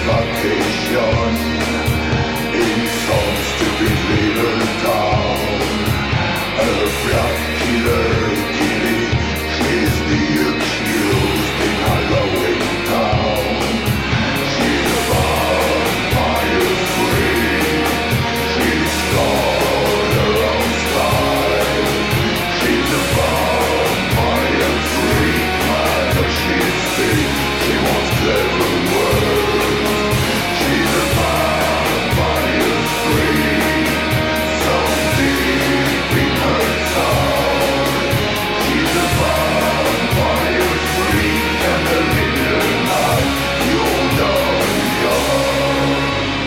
vacation in some stupid little town. A black killer killing, she's the accused in Halloween town. She's a vampire free, she's got her own style. She's a vampire free, and she's sick, she wants clever words. She's a vampire free, so deep in her soul. She's a vampire free, and a little night you'll know yours.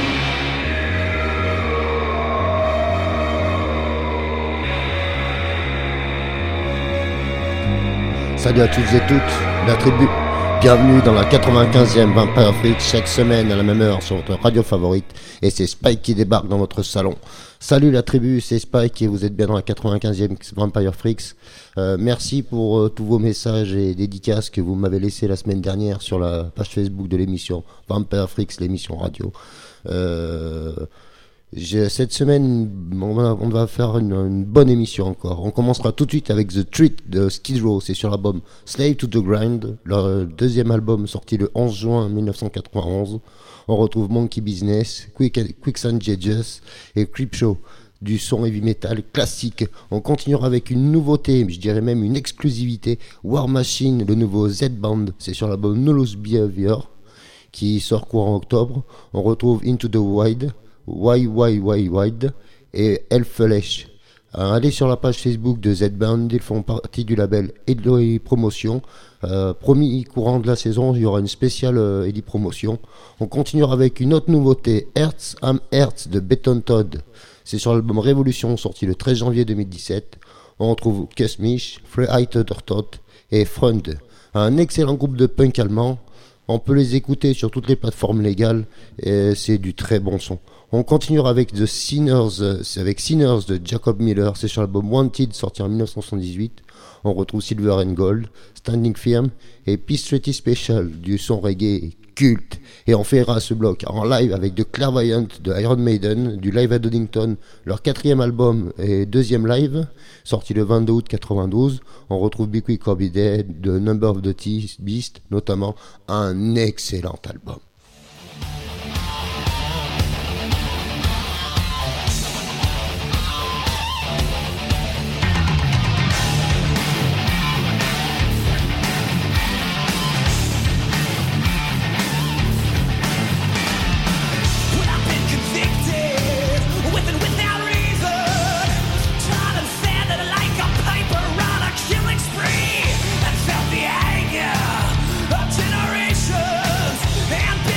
Salut à toutes et toutes, la tribu. Bienvenue dans la 95e Vampire Freaks, chaque semaine à la même heure sur votre radio favorite. Et c'est Spike qui débarque dans votre salon. Salut la tribu, c'est Spike et vous êtes bien dans la 95e Vampire Freaks. Merci pour tous vos messages et dédicaces que vous m'avez laissés la semaine dernière sur la page Facebook de l'émission Vampire Freaks, l'émission radio. Cette semaine, on va faire une bonne émission encore. On commencera tout de suite avec The Treat de Skid Row. C'est sur l'album Slave to the Grind, leur deuxième album sorti le 11 juin 1991. On retrouve Monkey Business, Quicksand Judges et Creepshow, du son heavy metal classique. On continuera avec une nouveauté, je dirais même une exclusivité, War Machine, le nouveau Z-Band. C'est sur l'album Nullus Behavior qui sort courant octobre. On retrouve Into the Wild, Wide et Elflesh. Allez sur la page Facebook de Z-Band, ils font partie du label Eloi Promotion. Promis courant de la saison, il y aura une spéciale Ellie Promotion. On continuera avec une autre nouveauté, Hertz Am Hertz de Beton Todd. C'est sur l'album Révolution, sorti le 13 janvier 2017. On retrouve Kusmish, Freiheiter Thought et Front. Un excellent groupe de punk allemand. On peut les écouter sur toutes les plateformes légales et c'est du très bon son. On continuera avec The Sinners, avec Sinners de Jacob Miller, c'est sur l'album Wanted sorti en 1978. On retrouve Silver and Gold, Standing Firm et Peace Treaty Special du son reggae culte. Et on fera ce bloc en live avec The Clairvoyant de Iron Maiden, du Live at Donington, leur quatrième album et deuxième live, sorti le 22 août 92. On retrouve Be Quick or Be Dead de Number of the Beast, notamment un excellent album. Generations and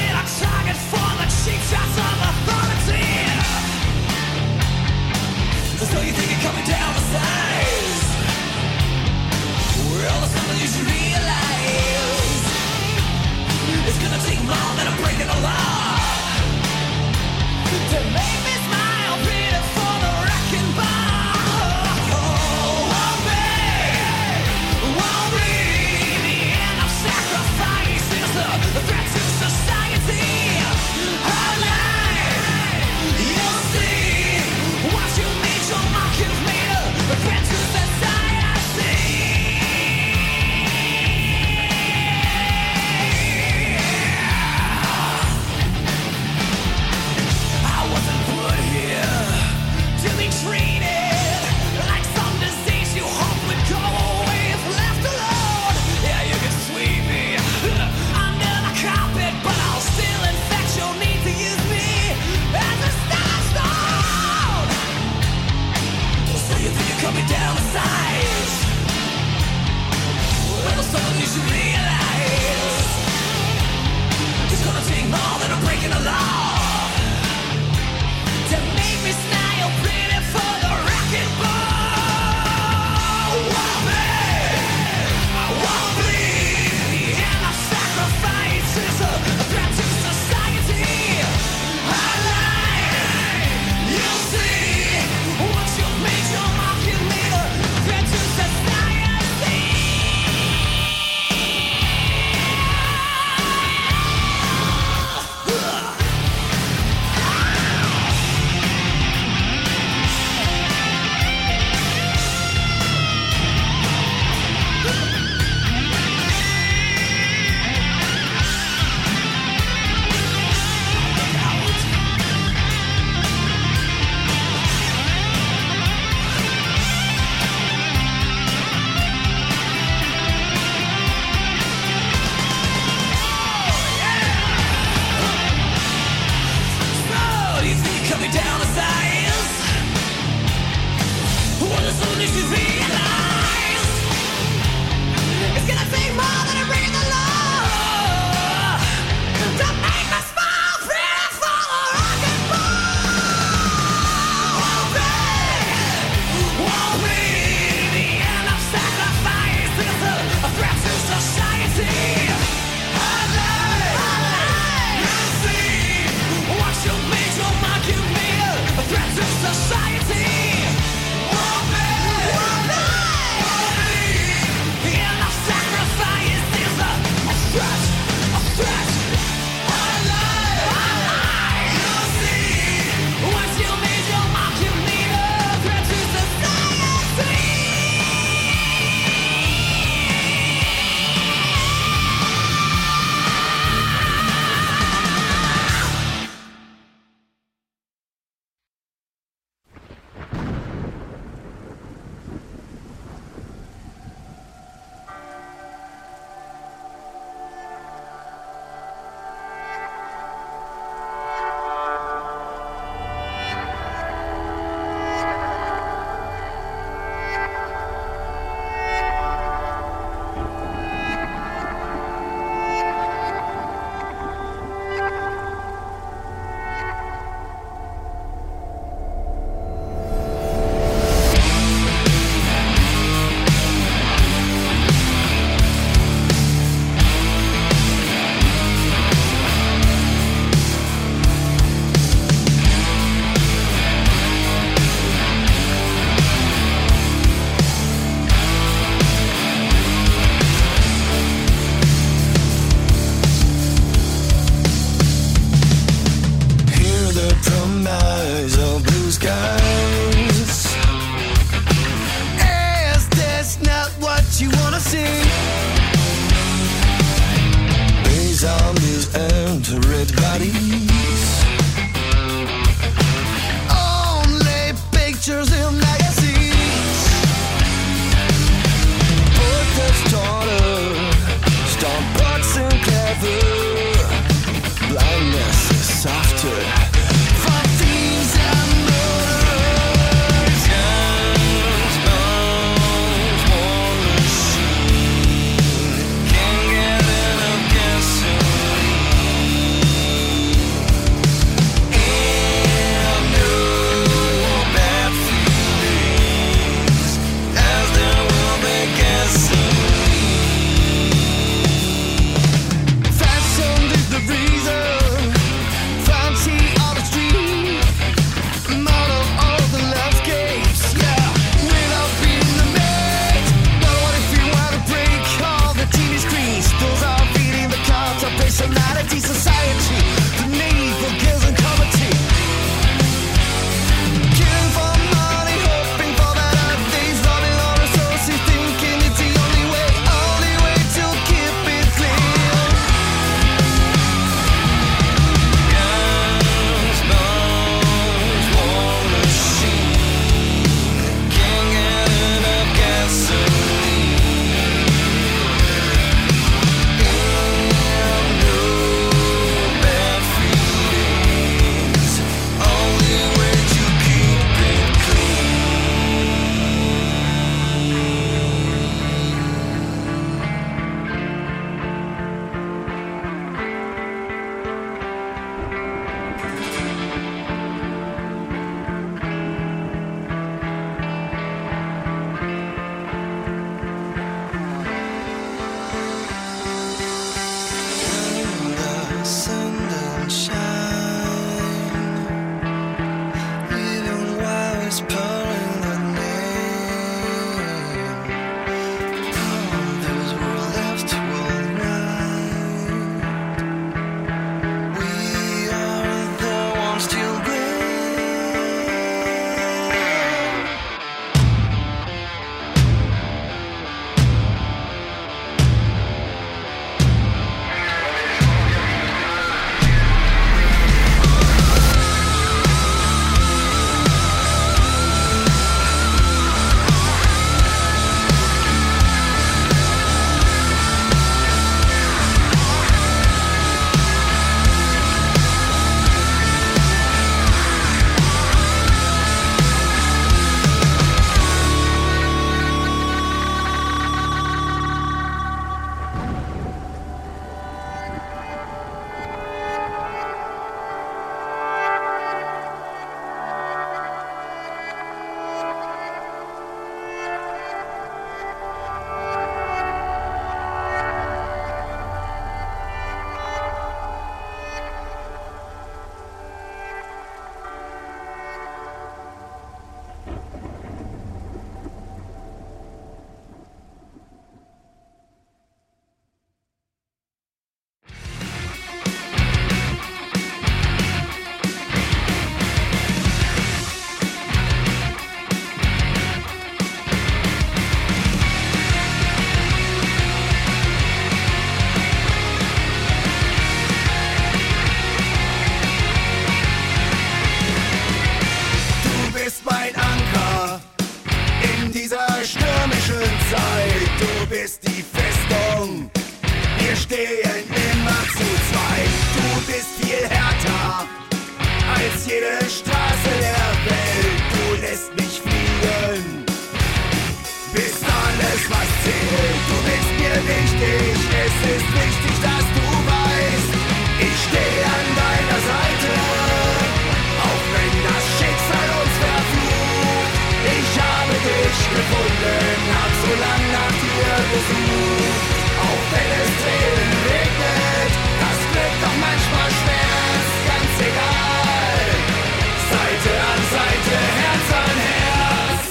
wichtig, dass du weißt, ich stehe an deiner Seite, auch wenn das Schicksal uns verflucht. Ich habe dich gefunden, hab so lang nach dir gesucht, auch wenn es Tränen regnet, das Glück doch manchmal schmerzt, ganz egal. Seite an Seite, Herz an Herz.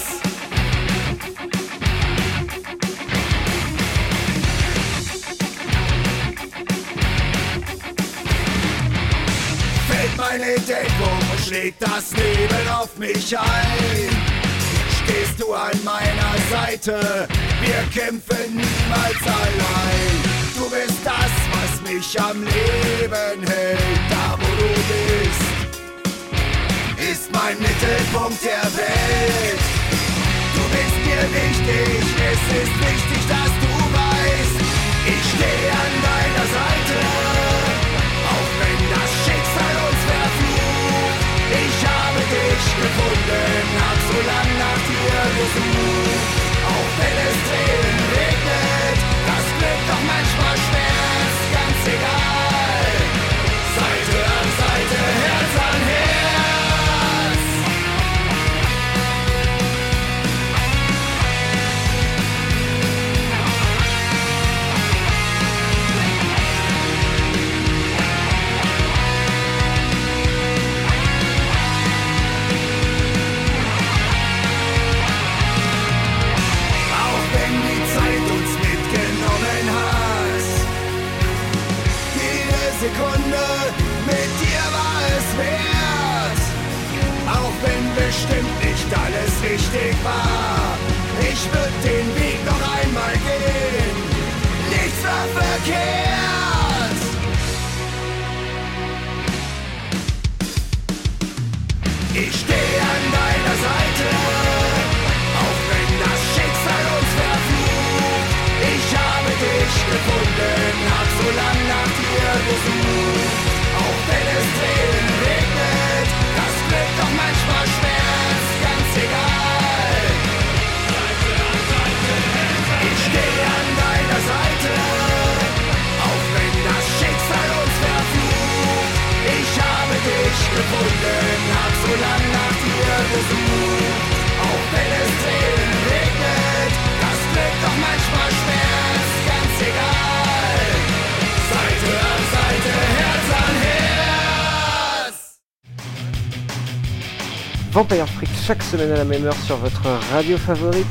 Fällt meine Deckung und schlägt das Leben auf mich ein, stehst du an meiner Seite, wir kämpfen niemals allein. Du bist das, was mich am Leben hält, da wo du bist, ist mein Mittelpunkt der Welt. Du bist mir wichtig, es ist wichtig, dass du weißt, ich stehe an deiner Seite, auch wenn das Schicksal uns verflucht. Ich habe dich gefunden, hab so lang nach dir gesucht, auch wenn es Tränen regnet, das Glück doch manchmal schmerzt, ganz egal. Seite an Seite, Herz an Herz. Sekunde, mit dir war es wert, auch wenn bestimmt nicht alles richtig war. Ich würd den Weg noch einmal gehen, nichts war verkehrt. Ich stehe an deiner Seite, auch wenn das Schicksal uns verflucht. Ich habe dich gefunden, hab so lang nach dir gesucht, auch wenn es Tränen regnet, das Glück doch manchmal schmerzt, ganz egal. Seite an Seite, ich stehe an deiner Seite, auch wenn das Schicksal uns verflucht. Ich habe dich gefunden, hab so lang nach dir gesucht, auch wenn es Tränen regnet, das Glück doch manchmal schmerzt, ganz egal. Seite an Seite, Herz an Herz. Vampire Freak chaque semaine à la même heure sur votre radio favorite.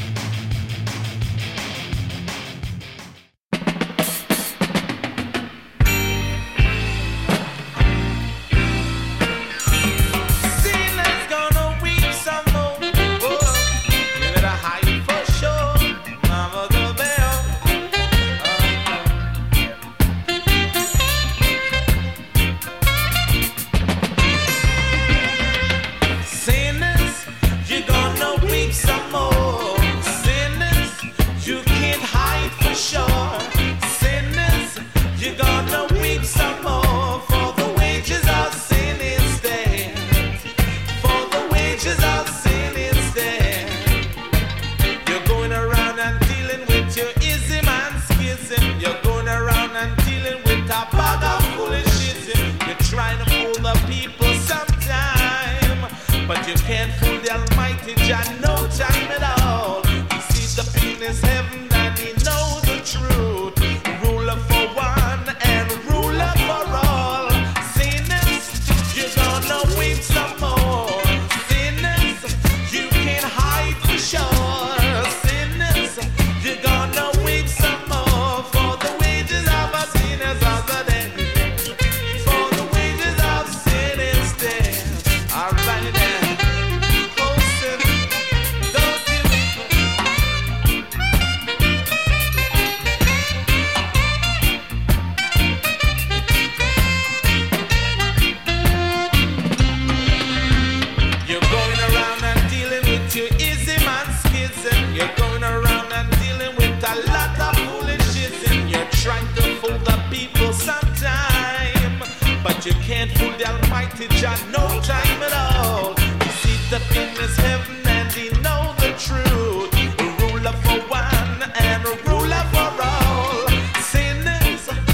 you can't fool the Almighty Jah, no time at all. He sees the goodness heaven and he knows the truth. A ruler for one and a ruler for all. Sinners,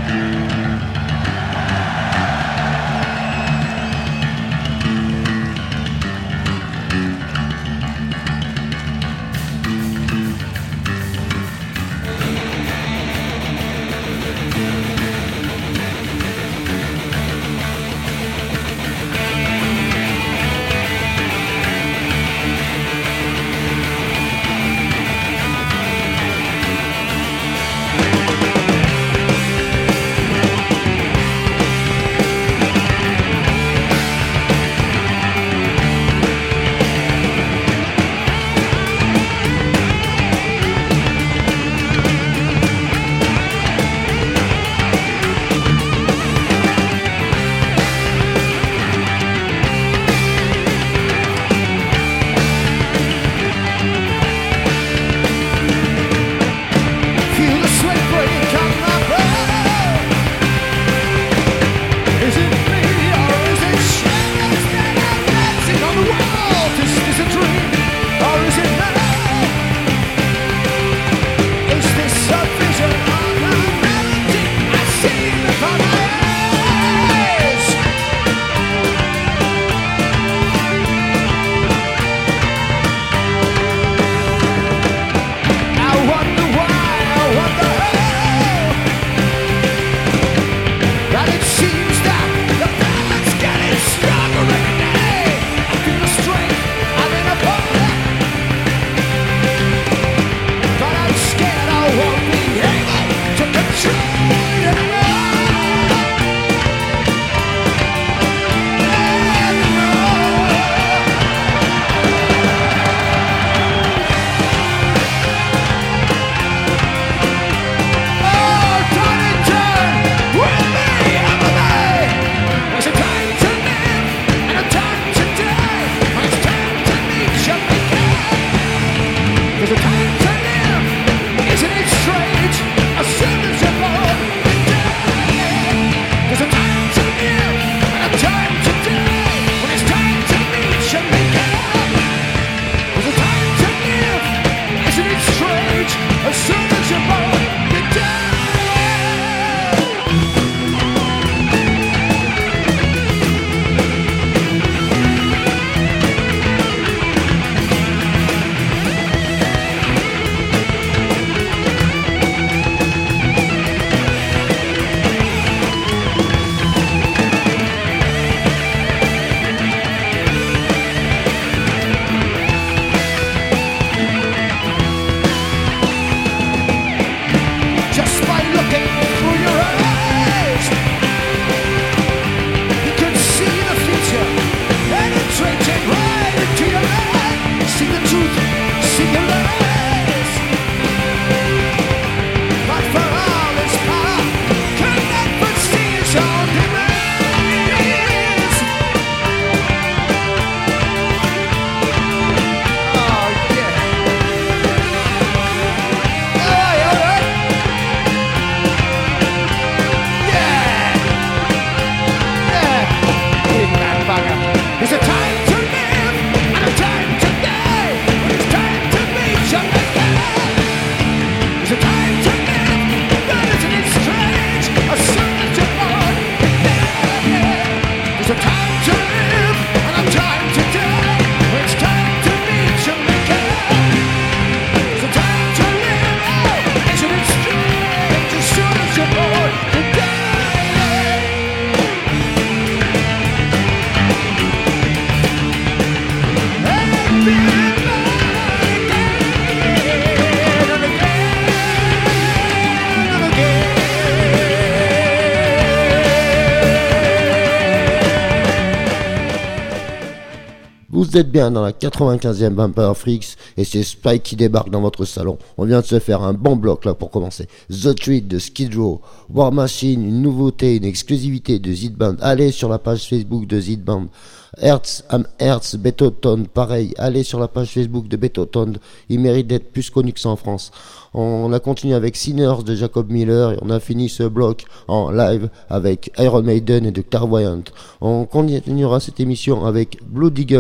Vous êtes bien dans la 95e Vampire Freaks et c'est Spike qui débarque dans votre salon. On vient de se faire un bon bloc là pour commencer. The Treat de Skid Row, War Machine, une nouveauté, une exclusivité de Z-Band. Allez sur la page Facebook de Z-Band. Hertz, Hertz, Betotone, pareil, allez sur la page Facebook de Betotone, il mérite d'être plus connu que ça en France. On a continué avec Sinners de Jacob Miller et on a fini ce bloc en live avec Iron Maiden et de Clairvoyant. On continuera cette émission avec Blood Eagle, une nouveauté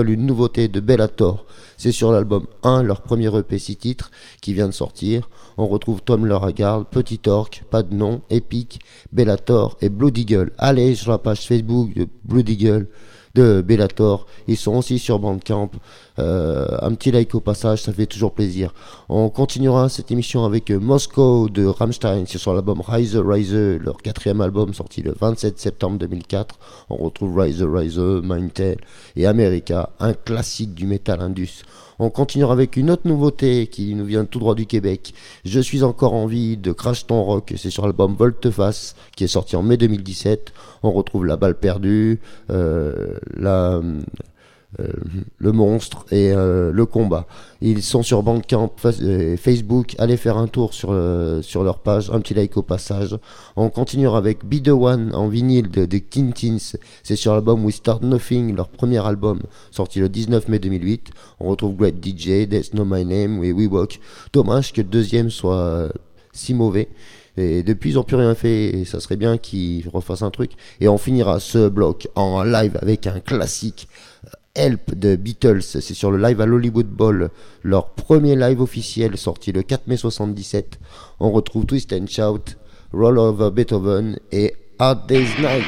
nouveauté de Bellator. C'est sur l'album 1, leur premier EP 6 titres qui vient de sortir. On retrouve Tom Loragard, Petit Orc, Pas de Nom, Epic, Bellator et Blood Eagle. Allez sur la page Facebook de Blood Eagle, de Bellator, ils sont aussi sur Bandcamp. Un petit like au passage, ça fait toujours plaisir. On continuera cette émission avec Moscow de Rammstein, c'est sur l'album Rise Rise, leur 4e album sorti le 27 septembre 2004. On retrouve Rise Rise, Mindtail et America, un classique du metal indus. On continuera avec une autre nouveauté qui nous vient tout droit du Québec. Je suis encore en vie de Crash Ton Rock, c'est sur l'album Volte-Face qui est sorti en mai 2017. On retrouve La Balle Perdue, le monstre et le combat. Ils sont sur Bandcamp, Facebook. Allez faire un tour sur leur page, un petit like au passage. On continuera avec Be The One en vinyle de Tintins. C'est sur l'album We Start Nothing, leur premier album sorti le 19 mai 2008. On retrouve Great DJ, That's Not My Name et We Walk. Dommage que le deuxième soit si mauvais. Et depuis, ils n'ont plus rien fait, et ça serait bien qu'ils refassent un truc. Et on finira ce bloc en live avec un classique, Help de Beatles. C'est sur le live à l'Hollywood Bowl, leur premier live officiel sorti le 4 mai 77. On retrouve Twist and Shout, Roll Over Beethoven et Hard Day's Night.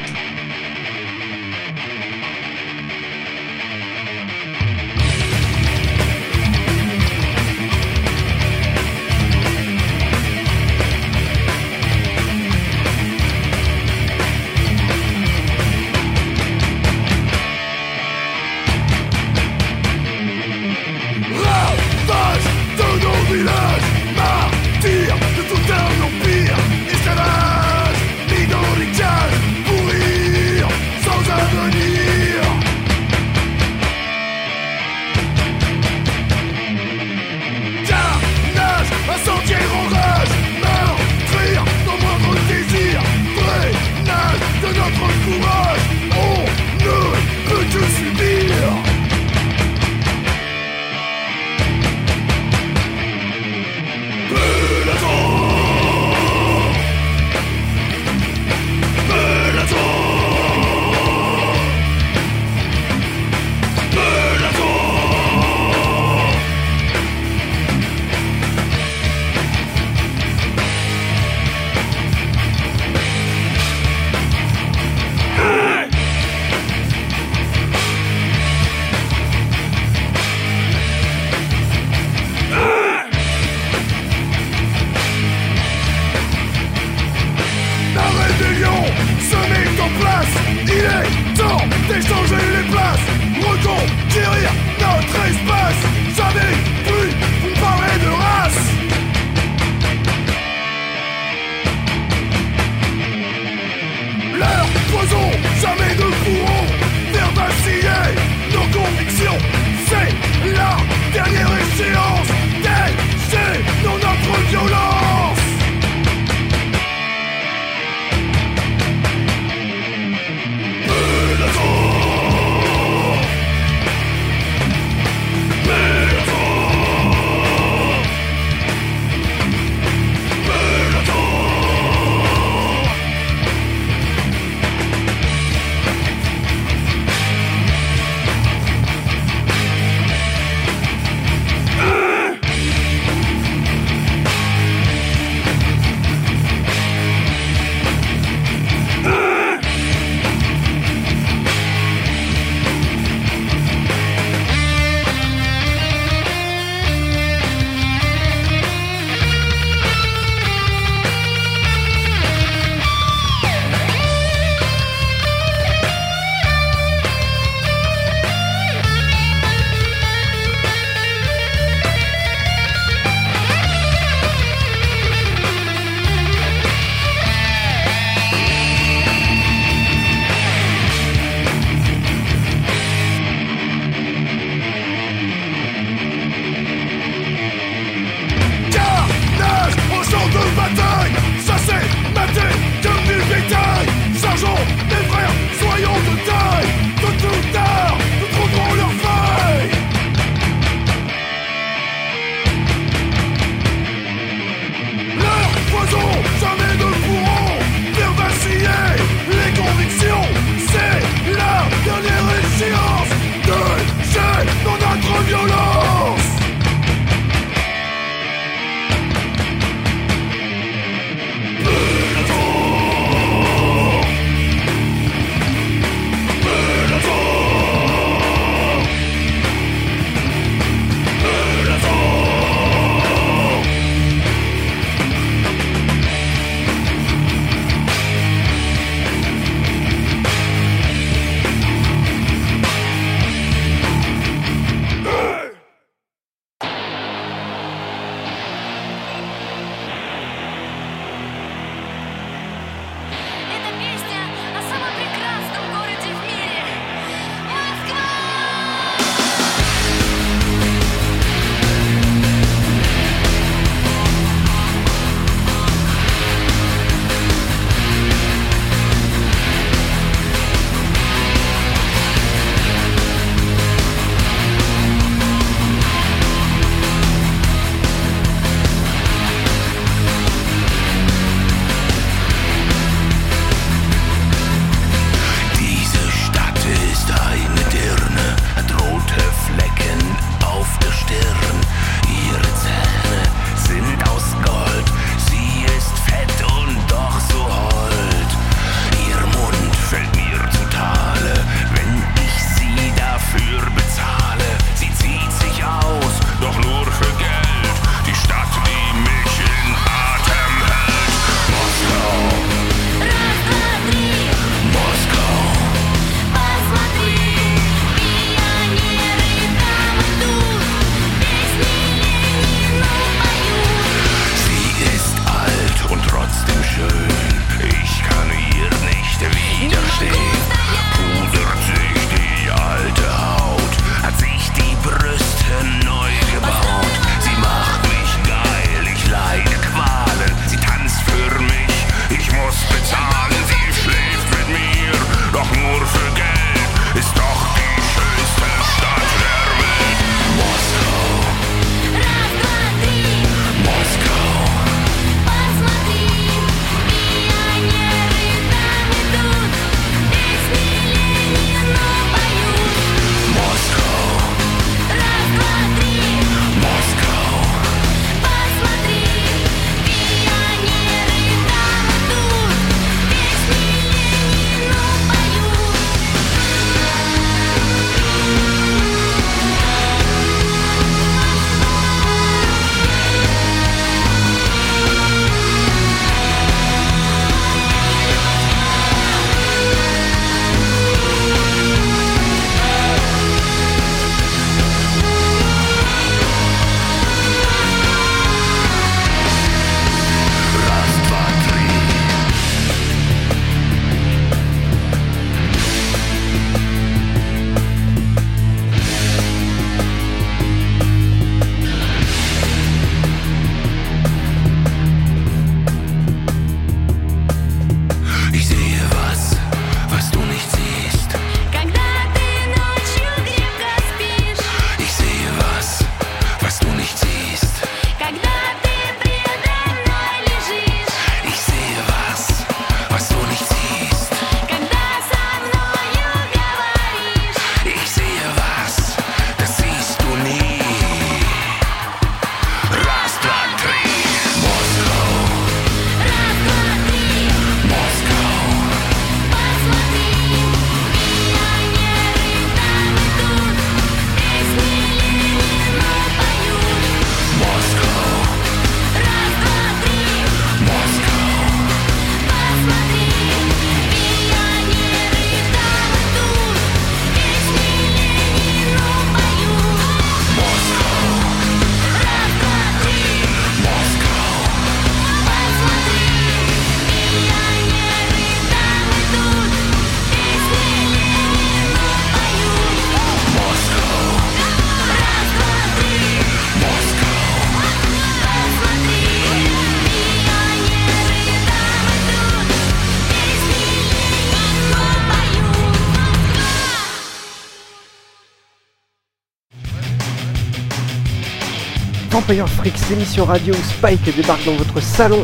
Empire Freaks, l'émission radio où Spike débarque dans votre salon.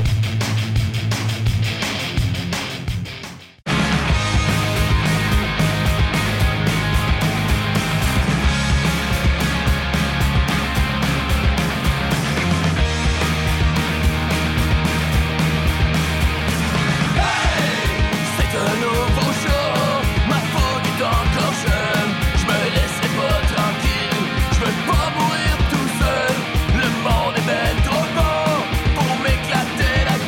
Mourir tout seul, le monde est belle trop beau pour m'éclater la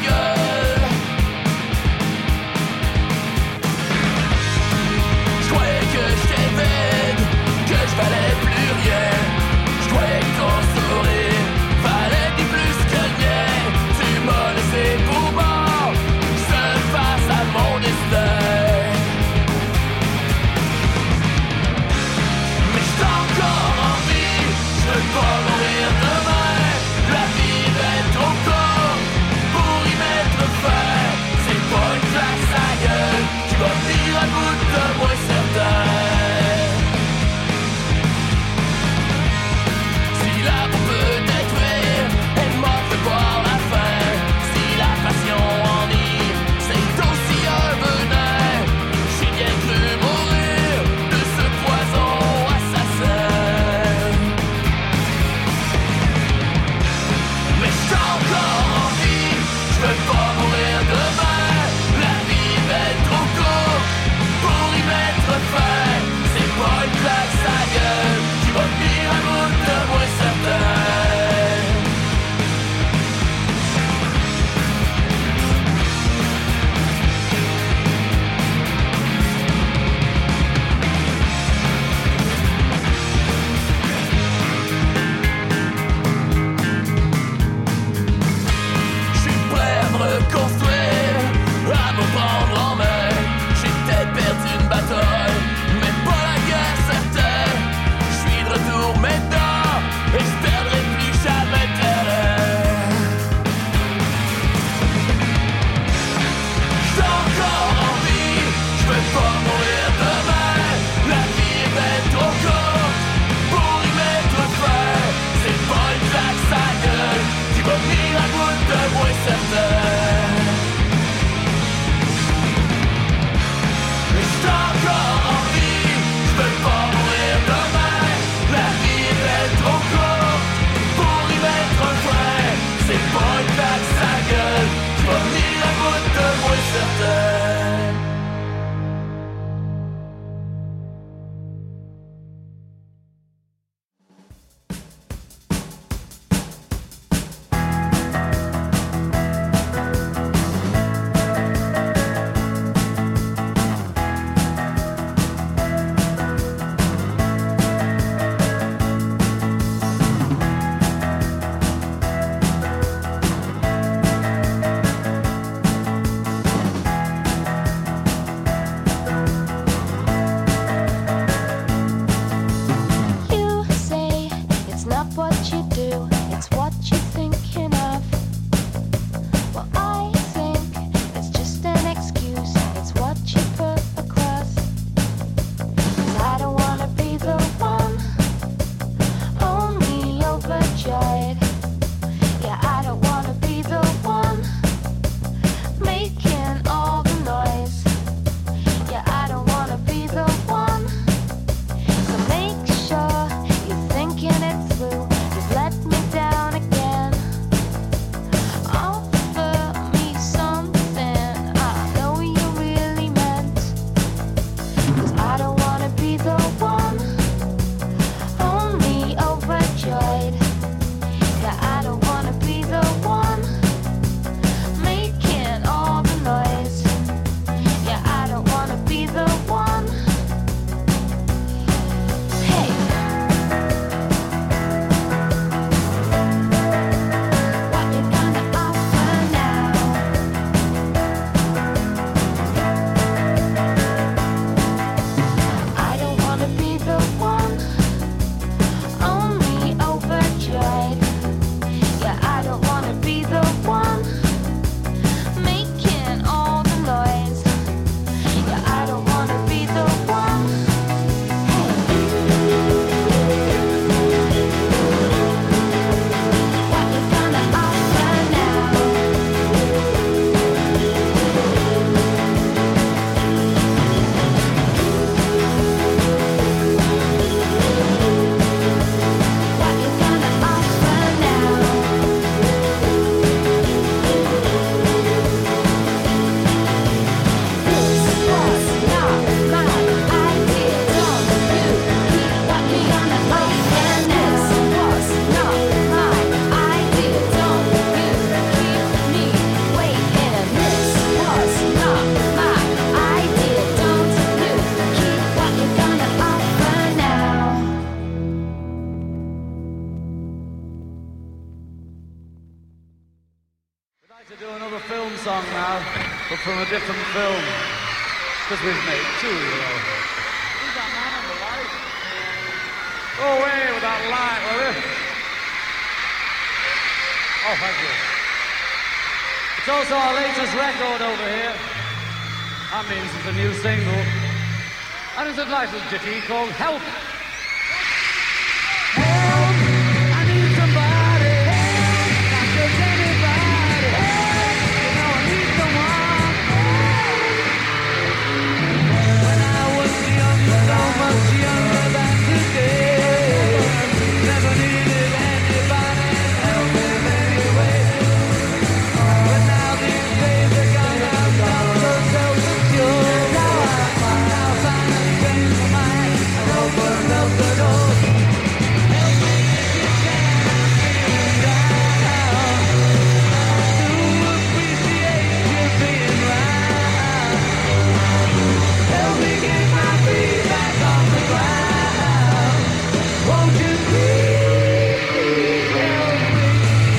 film, because we've made two, you know. Who's that man on the light? Go away with that light, will you? Oh, thank you. It's also our latest record over here. That means it's a new single. And it's a nice little ditty called Help. Help! I need somebody. Help! Not just anybody. Help! You know I need someone. Help! When I was younger, so much younger than today, never needed anybody help in any way. But now these days are gone, I'm not so self-secure. Now I finally changed my mind and opened up the door. Help me if you can, I'm feeling down. To appreciate you being right. Help me get my feet back on the ground. Won't you please, please help me?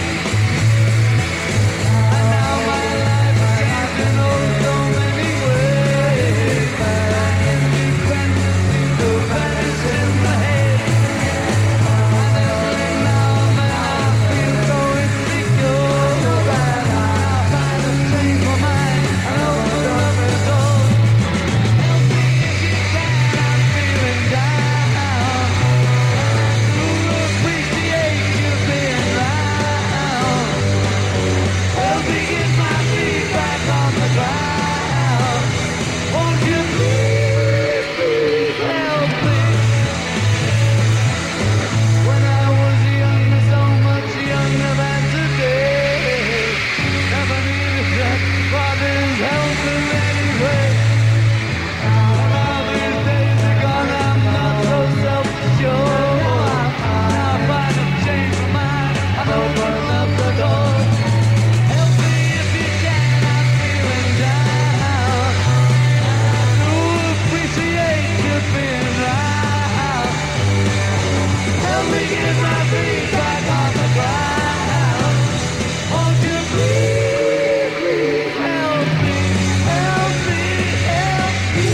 And now my life is changing so many ways. My independence seems to vanish in the head. And every now and then I feel so insecure that I finally change my mind and open up the door. Help me if you can, I'm feeling down. To appreciate you being round. Help me get my feet back on the ground. Won't you please, please help me? When I was younger, so much younger than today, never needed anybody's help in any way. Now these days are gone, I'm not so self-assured. Now I finally changed my mind and opened up the door. Help me if you can, I'm feeling down. To appreciate you being right. Help me get my feet back on the ground. Won't you please, please help me, help me, help me.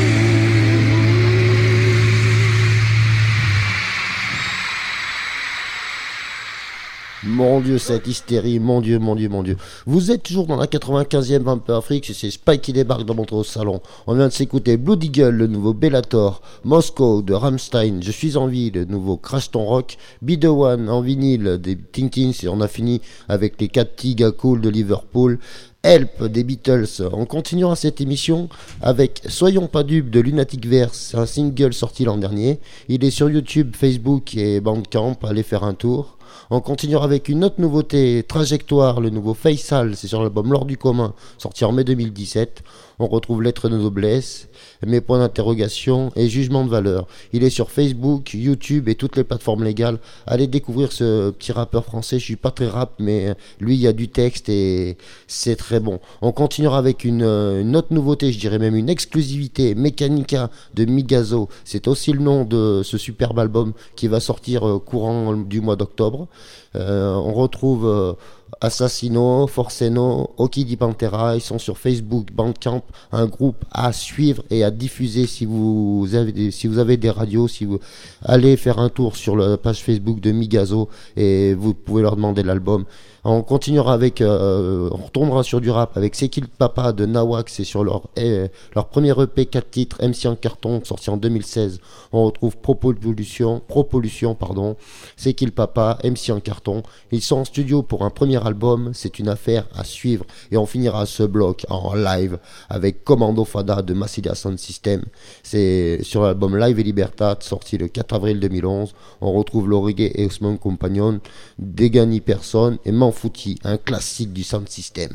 Mon Dieu, cette hystérie, mon Dieu, mon Dieu, mon Dieu. Vous êtes toujours dans la 95e Vampire Freaks et c'est Spike qui débarque dans votre salon. On vient de s'écouter Blood Eagle, le nouveau Bellator, Moscow de Rammstein, Je suis en vie, le nouveau Crash Ton Rock, Be The One en vinyle des Tintins et on a fini avec les 4 petits gars cool de Liverpool. Help des Beatles. On continuera cette émission avec Soyons pas dupes de Lunatic Verse, un single sorti l'an dernier. Il est sur YouTube, Facebook et Bandcamp, allez faire un tour. On continuera avec une autre nouveauté, Trajectoire, le nouveau Faisal, c'est sur l'album L'Or du commun, sorti en mai 2017. On retrouve Lettres de noblesse, Mes points d'interrogation et Jugement de valeur. Il est sur Facebook, YouTube et toutes les plateformes légales. Allez découvrir ce petit rappeur français, je suis pas très rap, mais lui il y a du texte et c'est très bon. On continuera avec une autre nouveauté, je dirais même une exclusivité, Mechanica de Migazo. C'est aussi le nom de ce superbe album qui va sortir courant du mois d'octobre. On retrouve Assassino, Forceno, Oki di Pantera, ils sont sur Facebook, Bandcamp, un groupe à suivre et à diffuser si vous avez des radios, si vous allez faire un tour sur la page Facebook de Migazo et vous pouvez leur demander l'album. On continuera avec, on retournera sur du rap avec C'est qui le papa de Nawak, c'est sur leur premier EP 4 titres, MC en carton, sorti en 2016. On retrouve Propollution, C'est qui le papa, MC en carton. Ils sont en studio pour un premier album, c'est une affaire à suivre. Et on finira ce bloc en live avec Commando Fada de Massilia Sound System. C'est sur l'album Live et Libertad, sorti le 4 avril 2011. On retrouve Lorigé et Osman Compagnon, Degani Personne et Manfouti, un classique du sound system.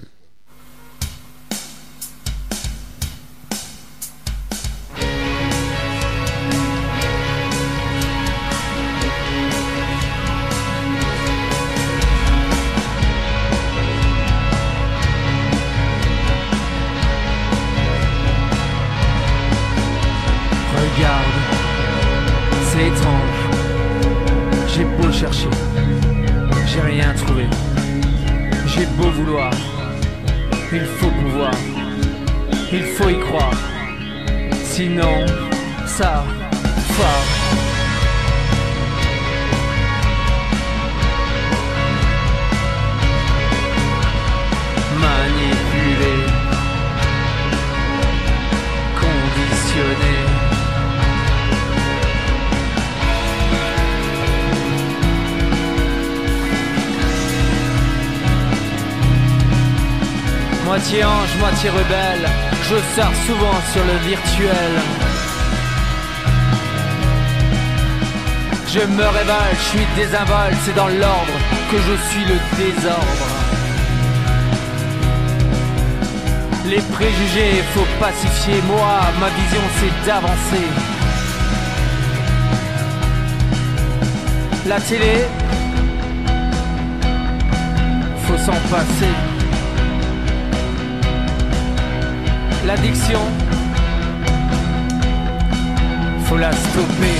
Regarde, c'est étrange. J'ai beau chercher, j'ai rien trouvé. J'ai beau vouloir, il faut pouvoir. il faut y croire. Sinon, ça foire. Manipulé, conditionné. Moitié ange, moitié rebelle, je sors souvent sur le virtuel. Je me révolte, je suis désinvolte, c'est dans l'ordre que je suis le désordre. Les préjugés, faut pacifier, moi, ma vision c'est d'avancer. La télé, faut s'en passer. L'addiction, faut la stopper.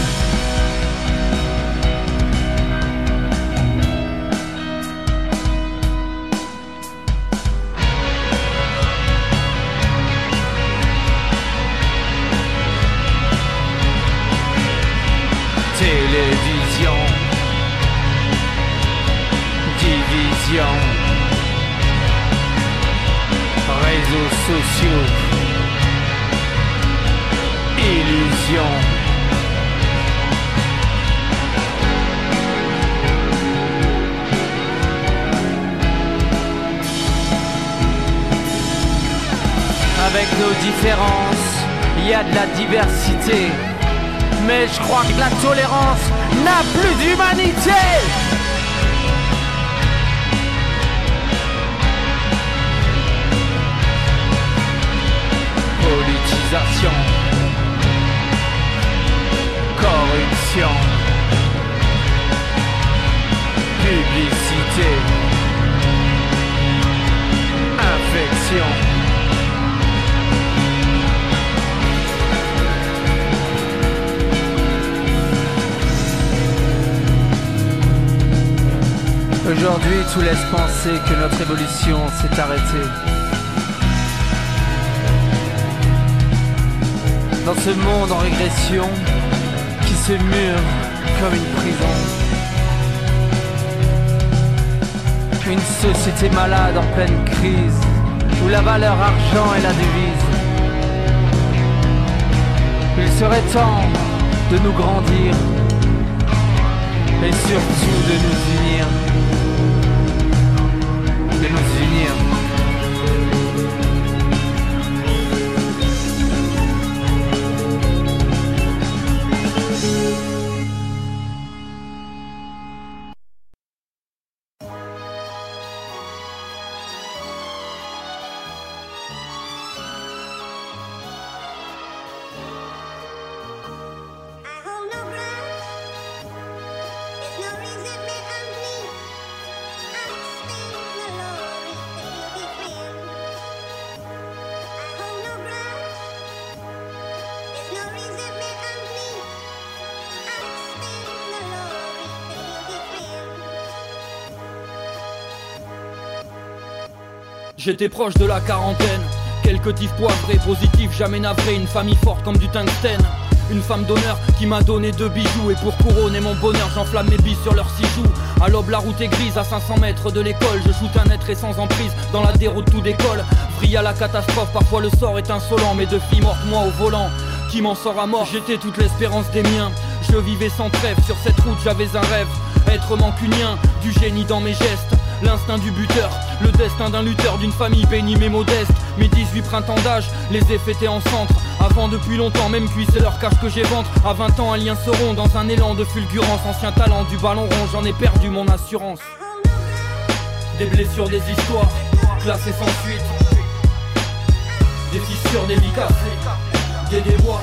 Télévision, division, réseaux sociaux, illusion. Avec nos différences, il y a de la diversité. Mais je crois que la tolérance n'a plus d'humanité. Politisation, corruption, publicité, infection. Aujourd'hui, tout laisse penser que notre évolution s'est arrêtée. Dans ce monde en régression qui se mure comme une prison. Une société malade en pleine crise, où la valeur argent est la devise. Il serait temps de nous grandir et surtout de nous unir. De nous unir. J'étais proche de la quarantaine, quelques tifs poivrés, positifs, jamais navrés, une famille forte comme du tungstène. Une femme d'honneur qui m'a donné 2 bijoux. Et pour couronner mon bonheur, j'enflamme mes billes sur leurs 6 joues. À l'aube la route est grise, à 500 mètres de l'école. Je shoot un être et sans emprise, dans la déroute tout décolle. Vrille à la catastrophe, parfois le sort est insolent. Mes 2 filles mortes, moi au volant, qui m'en sort à mort. J'étais toute l'espérance des miens, je vivais sans trêve. Sur cette route j'avais un rêve, être mancunien, du génie dans mes gestes. L'instinct du buteur, le destin d'un lutteur, d'une famille bénie mais modeste. Mes 18 printemps d'âge, les ai fêtés en centre. Avant depuis longtemps, même cuit c'est leur cache que j'ai ventre. À 20 ans un lien se rompt dans un élan de fulgurance. Ancien talent du ballon rond, j'en ai perdu mon assurance. Des blessures, des histoires, classées sans suite. Des fissures, des vies cassées, des déboires.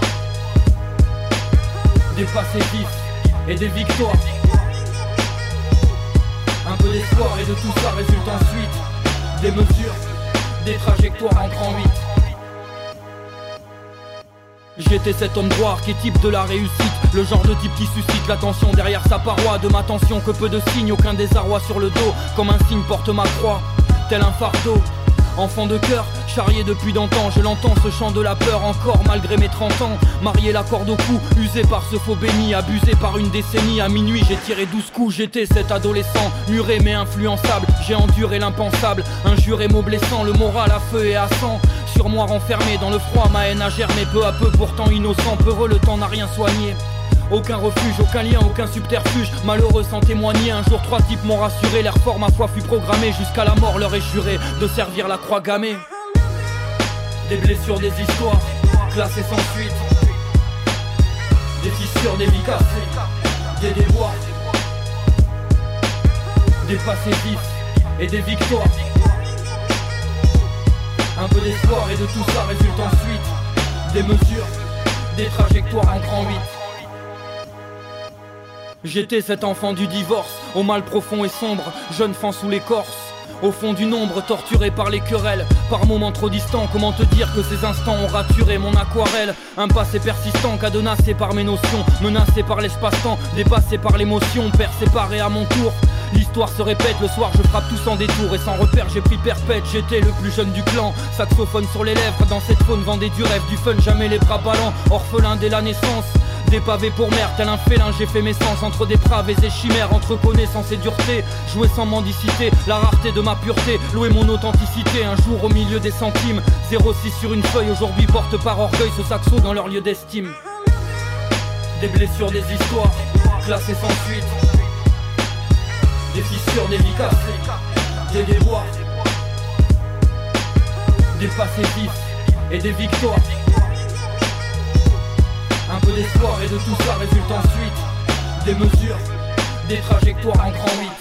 Des passés vifs et des victoires. Un peu d'espoir et de tout ça résulte ensuite des mesures, des trajectoires entre en 8. J'étais cet homme droit, archétype de la réussite. Le genre de type qui suscite l'attention derrière sa paroi. De ma tension que peu de signes, aucun désarroi sur le dos. Comme un signe porte ma croix, tel un fardeau. Enfant de cœur, charrié depuis d'antan, je l'entends ce chant de la peur encore malgré mes 30 ans. Marié la corde au cou, usé par ce faux béni, abusé par une décennie. À minuit j'ai tiré 12 coups, j'étais cet adolescent, muré mais influençable. J'ai enduré l'impensable, injuré mots blessants, le moral à feu et à sang. Sur moi renfermé dans le froid, ma haine a germé peu à peu, pourtant innocent, peureux, le temps n'a rien soigné. Aucun refuge, aucun lien, aucun subterfuge. Malheureux sans témoigner, un jour 3 types m'ont rassuré. L'air fort, ma foi fut programmée, jusqu'à la mort leur est juré de servir la croix gammée. Des blessures, des histoires, classées sans suite. Des fissures, des vies cassées, des déboires. Des passés vifs et des victoires. Un peu d'espoir et de tout ça résulte ensuite des mesures, des trajectoires en grand 8. J'étais cet enfant du divorce, au mal profond et sombre, jeune fan sous l'écorce. Au fond du nombre, torturé par les querelles, par moments trop distants, comment te dire que ces instants ont raturé mon aquarelle. Un passé persistant, cadenassé par mes notions, menacé par l'espace-temps, dépassé par l'émotion, père séparé à mon tour. L'histoire se répète, le soir je frappe tout sans détour et sans repère j'ai pris perpète, j'étais le plus jeune du clan. Saxophone sur les lèvres, dans cette faune vendait du rêve, du fun, jamais les bras ballants, orphelin dès la naissance. Des pavés pour mère, tel un félin, j'ai fait mes sens entre des pravés et chimères, entre connaissance et dureté. Jouer sans mendicité, la rareté de ma pureté, louer mon authenticité. Un jour au milieu des centimes, 0,6 sur une feuille, aujourd'hui porte par orgueil ce saxo dans leur lieu d'estime. Des blessures, des histoires, classées sans suite. Des fissures, des vies cassées, des déboires. Des passés vifs et des victoires. Un peu d'espoir et de tout ça résulte ensuite des mesures, des trajectoires en grand 8.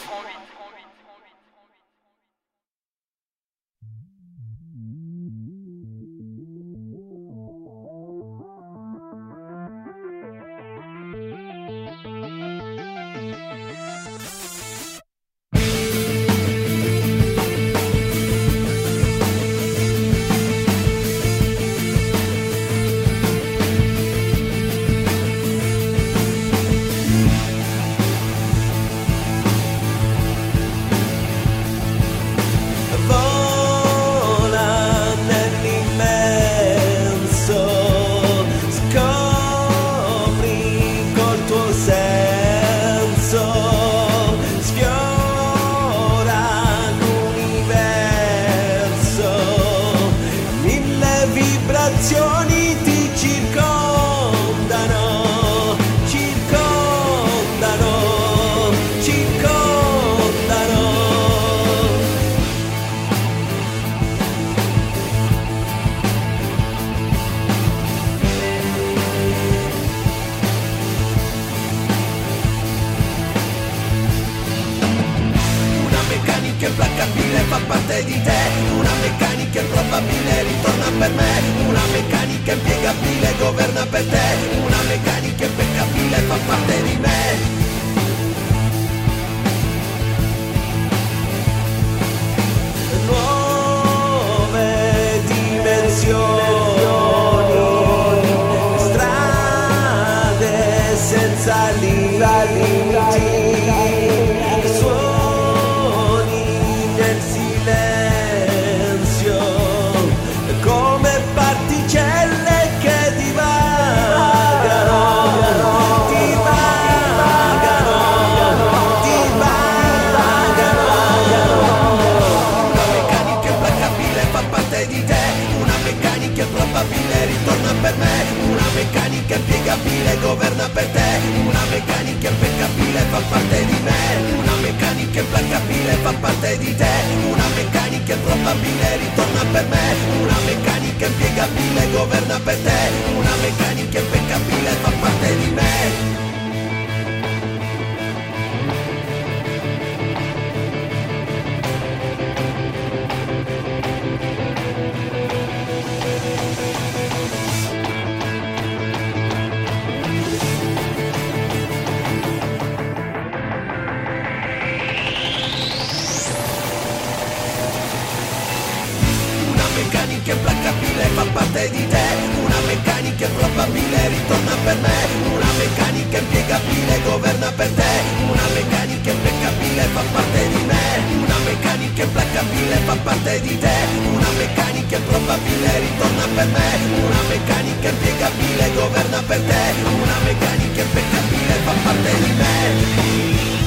Una meccanica impeccabile fa parte di me, una meccanica implacabile fa parte di te, una meccanica improbabile ritorna per me, una meccanica impiegabile governa per te, una meccanica impeccabile fa parte di me.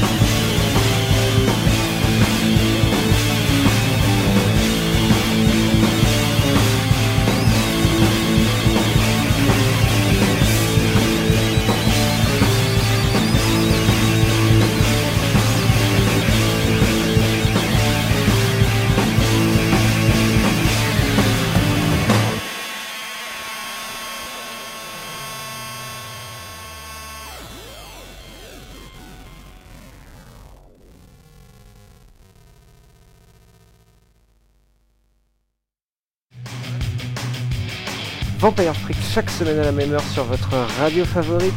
Vampire Freak chaque semaine à la même heure sur votre radio favorite.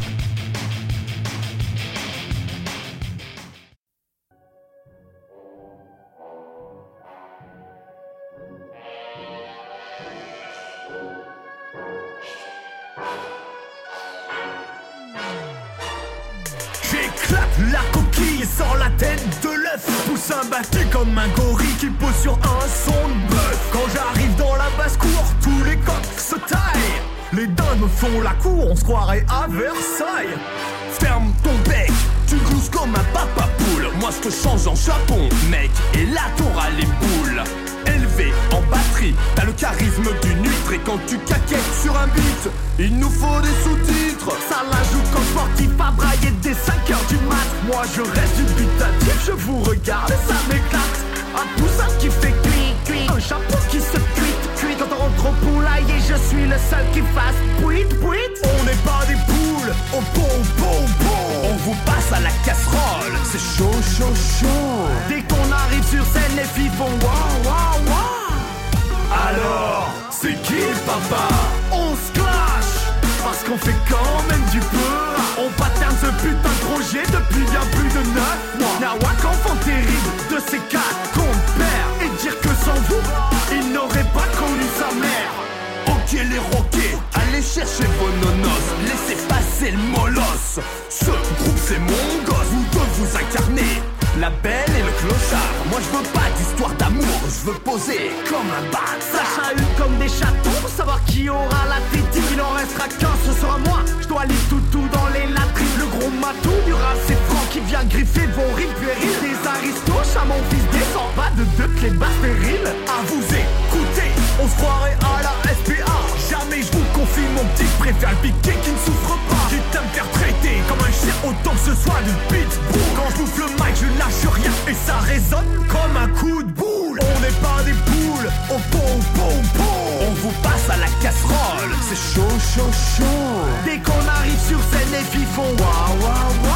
J'éclate la coquille, sors la tête de l'œuf, pousse un battu comme un gorille qui pose sur un son de bœuf. Quand j'arrive dans la basse-cour, tous les coqs se taillent. Les dindes me font la cour, on se croirait à Versailles. Ferme ton bec, tu glousses comme un papa poule. Moi je te change en Japon, mec, et là t'auras les boules. Élevé en batterie, t'as le charisme d'une huître. Et quand tu caquettes sur un beat, il nous faut des sous-titres. Ça la joue comme sportif à brailler dès 5h du mat. Moi je reste dubitatif, je vous regarde et ça m'éclate. Un poussin qui fait cuit, un chapeau qui se cuit. Quand on rentre au poulailler, je suis le seul qui fasse pouit. On n'est pas des poules, on on vous passe à la casserole, c'est chaud. Dès qu'on arrive sur scène, les filles font wow. Alors, c'est qui papa? On se clash, parce qu'on fait quand même du beurre. On paterne ce putain de projet depuis bien plus de 9 mois. Nawak, enfant terrible de ces 4 qu'on perd. Et dire que sans vous, il n'aurait pas connu sa mère. Ok les roquets, allez chercher vos nonos, laissez passer le molosse. Ce groupe c'est mon gosse, vous deux vous incarnez la belle et le clochard. Moi je veux pas d'histoire d'amour, je veux poser comme un bâtard. Ça chahute comme des chatons pour savoir qui aura la tétine. Il en restera qu'un, ce sera moi. Je dois lire tout dans les latrines. Le gros matou du rat c'est franc qui vient griffer vos rimes puériles. Des aristos, à mon fils descend pas de deux clés basses stériles. À vous écouter, on se croirait à la SPA. Jamais je vous confie mon petit, préfère le piqué qui ne souffre pas. Quitte à me faire traiter comme un chien autant que ce soit de pitbull. Quand je bouffe le mic je lâche rien et ça résonne comme un coup de boule. On n'est pas des poules, on on vous passe à la casserole, c'est chaud. Dès qu'on arrive sur scène les filles font waouh.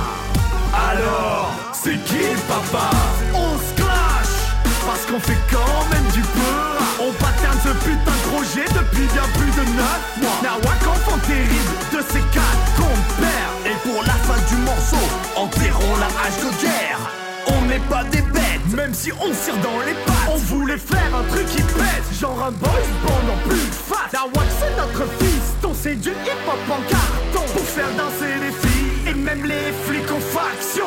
Alors, c'est qui papa? On se clash, parce qu'on fait quand même du beurre. On paterne ce putain de projet depuis bien plus de 9 mois. Nawak, enfant terrible de ces 4 qu'on perd. Et pour la fin du morceau, enterrons la hache de guerre. On n'est pas des bêtes, même si on tire dans les pattes. On voulait faire un truc qui pète, genre un boys band en plus fat. Nawak c'est notre fiston, c'est du hip-hop en carton. Pour faire danser les filles, et même les flics en faction.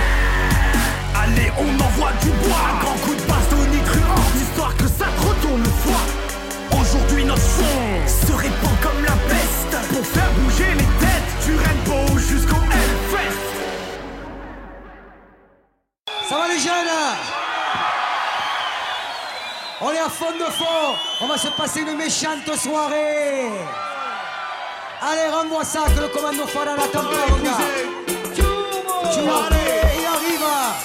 Allez, on envoie du bois, un grand coup de bastonnique truand, histoire que ça te retourne le foie. Aujourd'hui notre son se répand comme la peste. Pour faire bouger les têtes, du Rainbow jusqu'au Hellfest. Ça va les jeunes? On est à fond de fond. On va se passer une méchante soirée. Allez, rends-moi ça que le commando Fada n'attend pas, mon gars. Tu vois, il arrive.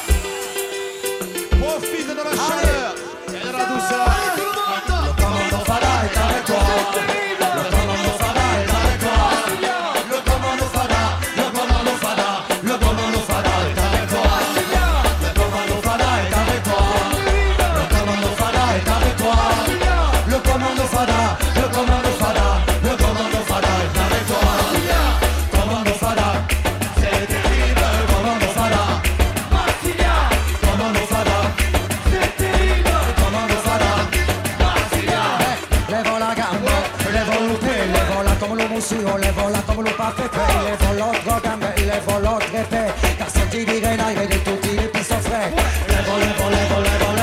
Profite de la chaleur et de la douceur. Le commando Fada est avec toi. Le commando Fada est avec toi. Le commando Fada, le commando Fada, le commando Fada est avec toi. Le commando Fada est avec toi. Le commando Fada est avec toi. Le commando Fada, le commando Fada, le commando Fada est avec toi. Commando Fada, c'est terrible. Commando Fada, Martinia. Commando Fada, c'est terrible. Commando Fada, Martinia. Lève la gamme, lève le pied, lève-la comme le mousson, lève-la comme le parfait, lève l'autre gamme, lève l'autre épée, car c'est qui dirait là, il y a des tout petits, puis ça frais. Lève,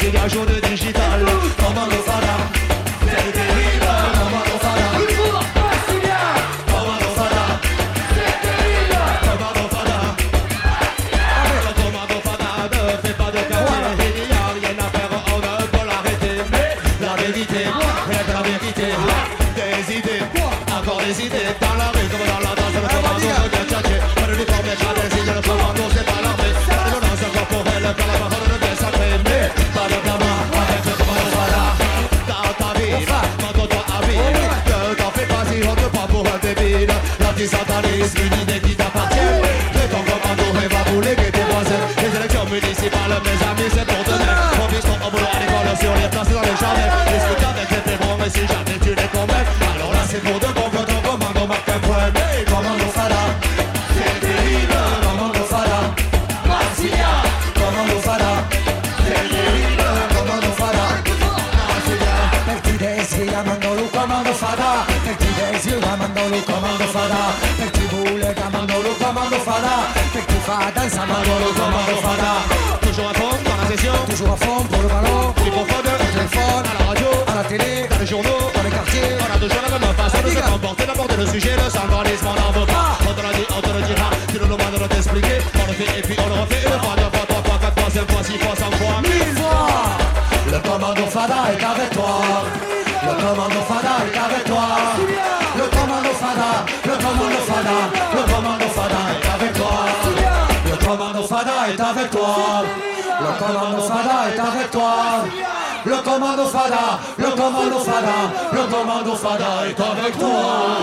des gageons de digital. Commando Fada, c'est terrible. Commando Fada, Commando Fada, c'est terrible. Commando Fada, le Commando Fada ne fait pas de quartier. Il n'y a rien à faire, on ne peut l'arrêter. Mais la vérité, est la vérité. Des idées, encore des idées. Dans la rue comme dans la danse, le Commando veut bien tchatcher. Pas de l'uniforme, mais pas des idées. Le Commando c'est pas l'armée. La violence corporelle, faire la parole de bien sacré. Mais pas de gamin avec le Commando Fada. Dans ta vie, quand on t'habille, ne t'en fais pas si on te prend pour un débile. L'antisatanisme, une idée qui t'appartient. Fais ton commando et va vous léguer tes voisins. Les élections municipales, mes amis, c'est pour demain. On vise ton au boulot à l'école, sur les places dans les jardins. Discute avec les témoins, et si jamais tu les convaincs, alors là c'est pour de bon que ton commando marque un point. Mais Commando Fada, c'est terrible. Commando Fada, Marsilia. Commando Fada, c'est terrible. Commando Fada, Marsilia. Per ti desi chiamando lo Commando Fada. Per ti desi chiamando lo Commando Fada. Per ti vuole chiamando lo Commando Fada. Per ti fa danza chiamando lo Commando Fada. Toujours à fond dans la session, toujours à fond pour le ballon. Microphone, au téléphone, à la radio, à la télé, dans les journaux, dans les quartiers. On a toujours la même façon de se comporter, d'apporter le sujet, le symbolisme, on n'en veut pas. On te l'a dit, on te le dira, tu nous demandes de t'expliquer. On le fait et puis on le refait une fois, deux fois, trois fois, quatre fois, cinq fois, six fois, cent fois, mille fois. Le Commando Fada est avec toi. Le Commando Fada est avec toi. Le Commando Fada, le Commando Fada, le Commando Fada est avec toi. Le Commando Fada est avec toi. Le Commando Fada est avec toi. Le Commando Fada, le Commando Fada, le Commando Fada est avec toi.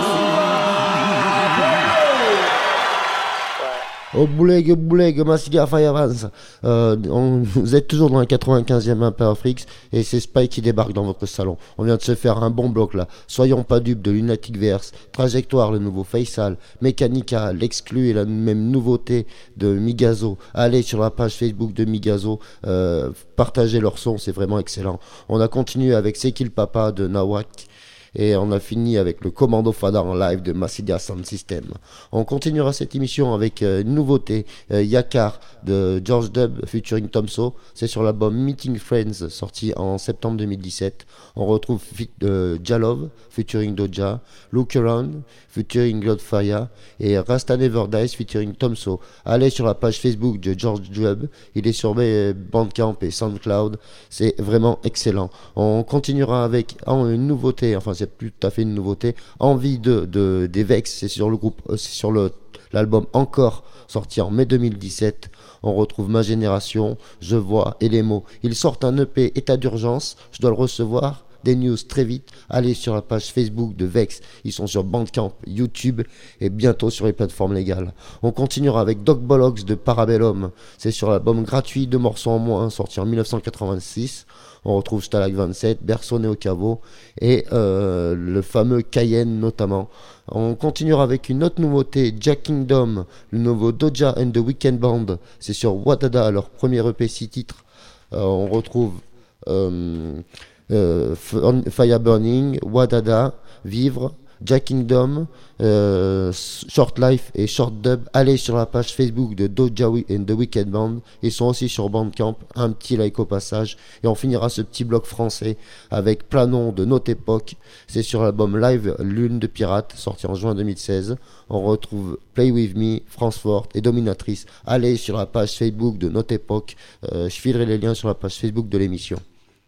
Au bouleg, Massilia Firebands. Vous êtes toujours dans la 95e Imperfrix et c'est Spike qui débarque dans votre salon. On vient de se faire un bon bloc là. Soyons pas dupes de Lunatic Verse, Trajectoire, le nouveau Faisal, Mechanica, l'exclu et la même nouveauté de Migazo. Allez sur la page Facebook de Migazo, partagez leur son, c'est vraiment excellent. On a continué avec C'est qui le papa de Nawak. Et on a fini avec le Commando Fada en live de Massilia Sound System. On continuera cette émission avec une nouveauté, Yakar de George Dub featuring Tomso. C'est sur l'album Meeting Friends sorti en septembre 2017. On retrouve Jalov featuring Doja, Look Around featuring Godfire et Rasta Never Dies featuring Tomso. Allez sur la page Facebook de George Dub. Il est sur Bandcamp et SoundCloud. C'est vraiment excellent. On continuera avec une nouveauté, enfin c'est plus tout à fait une nouveauté, Envie des Vex, c'est sur le groupe, c'est sur l'album Encore, sorti en mai 2017. On retrouve Ma Génération, Je Vois et Les Mots. Ils sortent un EP État d'urgence, je dois le recevoir. Des news très vite, allez sur la page Facebook de Vex, ils sont sur Bandcamp, YouTube et bientôt sur les plateformes légales. On continuera avec Doc Bollocks de Parabellum, c'est sur l'album gratuit 2 morceaux en moins, sorti en 1986. On retrouve Stalag 27, Berceau Néo Cavo et le fameux Cayenne notamment. On continuera avec une autre nouveauté, Jack Kingdom, le nouveau Doja and the Weekend Band, c'est sur Wadada, leur premier EP 6 titres. On retrouve Fire Burning, Wadada, Vivre, Jack Kingdom, Short Life et Short Dub. Allez sur la page Facebook de Doja and the Weekend Band. Ils sont aussi sur Bandcamp. Un petit like au passage. Et on finira ce petit bloc français avec Planon de Notre Époque. C'est sur l'album Live Lune de Pirate, sorti en juin 2016. On retrouve Play With Me, France Forte et Dominatrice. Allez sur la page Facebook de Notre Époque. Je filerai les liens sur la page Facebook de l'émission.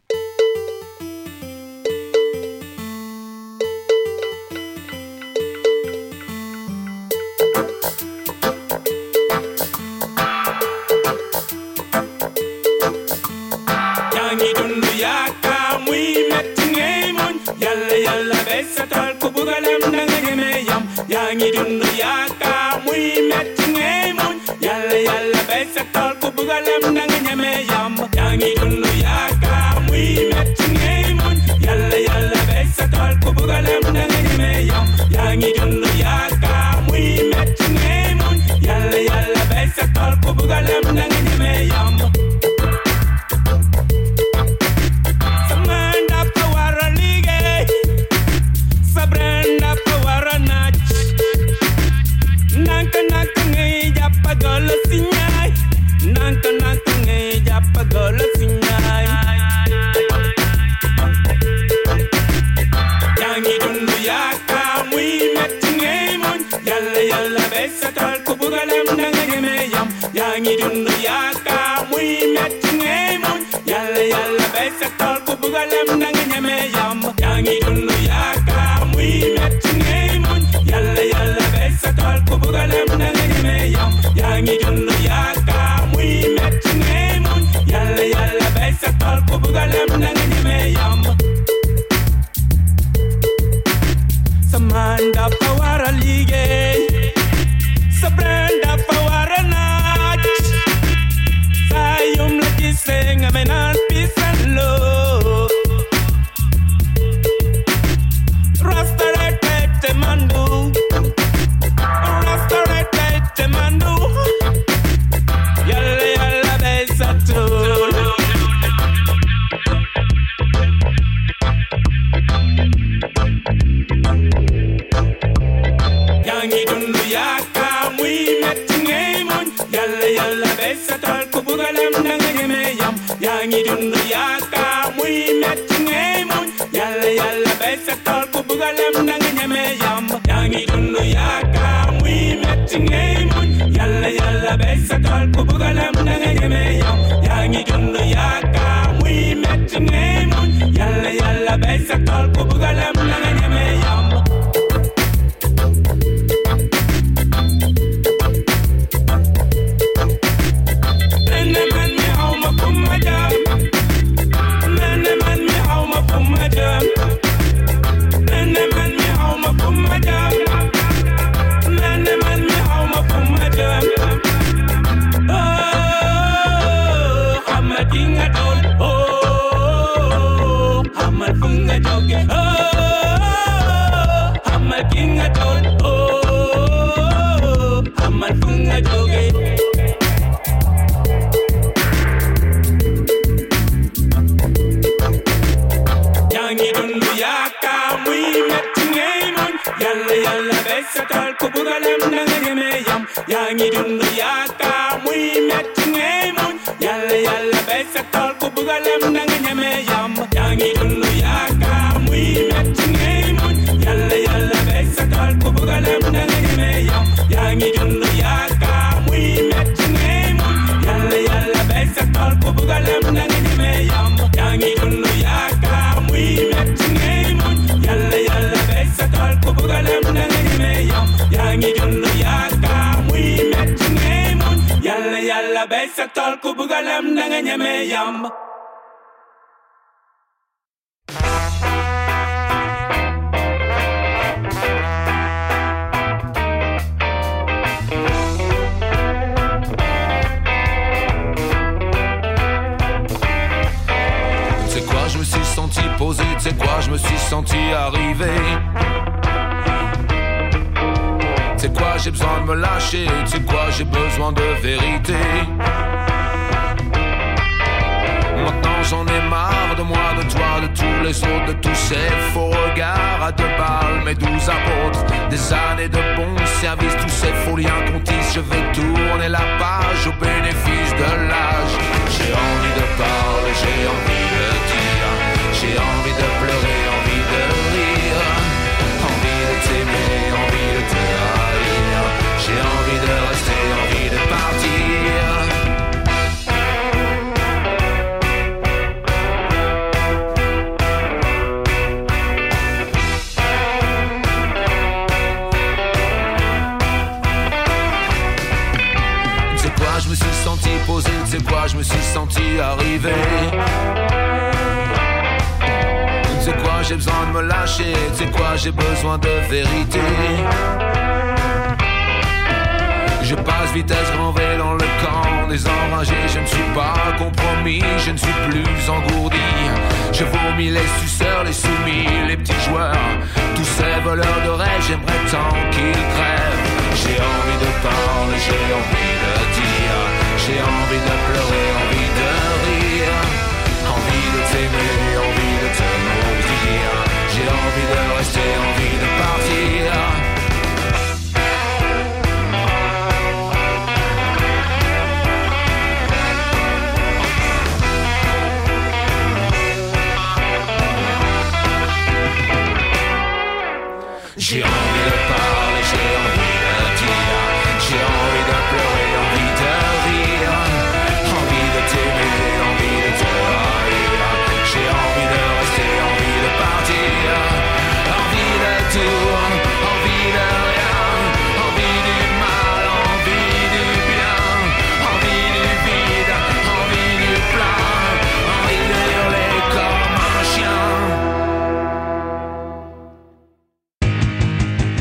Yangi dundu yaka muy metti ngay muñ yalla yalla bay sa tol ku bugalam nanga ñame yam yangi dundu yaka muy metti ngay muñ yalla yalla bay sa tol ku bugalam nanga ñame yam yangi dundu yaka muy metti ngay muñ yalla yalla bay sa tol ku bugalam nanga ñame yam Samanda pawara lige Sabranda pawara nach Anda pawara liggéey sa branda pawara naaj saa yum la gisee nga mel naan peace and love Rastarete mandu Rastarete mandu Yalla yalla besatu Yangi dundu yaka mui metti ngay muñ Yalla yalla besatal ku bugalam nanga ñeme yam Yangi dundu yaka mui metti ngay muñ Yalla yalla besatal ku bugalam nanga ñeme yam Yangi dundu yaka mui metti ngay muñ Yalla yalla besatal ku bugalam nanga ñeme yam Yangi dundu yaka mui metti ngay muñ Yalla yalla besatal ku bugalam nanga ñeme yam Yangi dundu yaka mui metti ngay muñ Yalla yalla besatal ku bugalam nanga ñeme yam Yangi dundu yaka mui metti ngay muñ Yalla yalla besatal ku bugalam nanga ñeme yam Yangi dundu yaka mui metti ngay muñ Yalla yalla besatal ku bugalam nanga ñeme yam Yangi dundu yaka mui metti ngay muñ Yalla yalla besatal ku bugalam nanga ñeme yam Yangi dundu yaka Yalla yalla besatal ku bugalam nanga ñeme yam Tu sais quoi, je me suis senti posé, tu sais quoi, je me suis senti arriver. Tu sais quoi, j'ai besoin de me lâcher, tu sais quoi, j'ai besoin de vérité. Maintenant j'en ai marre de moi, de toi, de tous les autres, de tous ces faux regards à 2 balles, mes 12 apôtres. Des années de bons services, tous ces faux liens qu'on tisse. Je vais tourner la page au bénéfice de l'âge. J'ai envie de parler, j'ai envie de dire, j'ai envie de pleurer, envie de rire, envie de t'aimer, envie de te haïr. J'ai envie de rester, envie de partir. Tu sais quoi, je me suis senti posé, tu sais quoi, je me suis senti arriver. Tu sais quoi, j'ai besoin de me lâcher, tu sais quoi, j'ai besoin de vérité. Je passe vitesse grand V dans le camp des enragés. Je ne suis pas compromis, je ne suis plus engourdi. Je vomis les suceurs, les soumis, les petits joueurs, tous ces voleurs de rêve, j'aimerais tant qu'ils crèvent. J'ai envie de parler, j'ai envie de dire, j'ai envie de pleurer, envie de rire, envie de t'aimer, envie de te maudire. J'ai envie de rester, envie de partir. J'ai envie de parler, j'ai envie de dire, j'ai envie de pleurer, envie de rire, envie de t'aimer, envie de te haïr. J'ai envie de rester, envie de partir, envie de tout, envie de rien, envie du mal, envie du bien, envie du vide, envie du plein, envie de hurler comme un chien.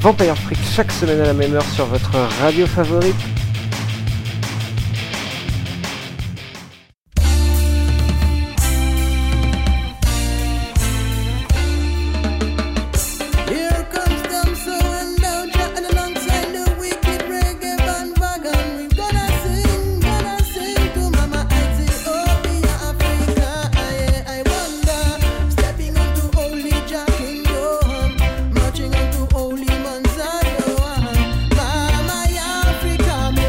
Vampire Freak chaque semaine à la même heure sur votre radio favorite. Mama, Africa,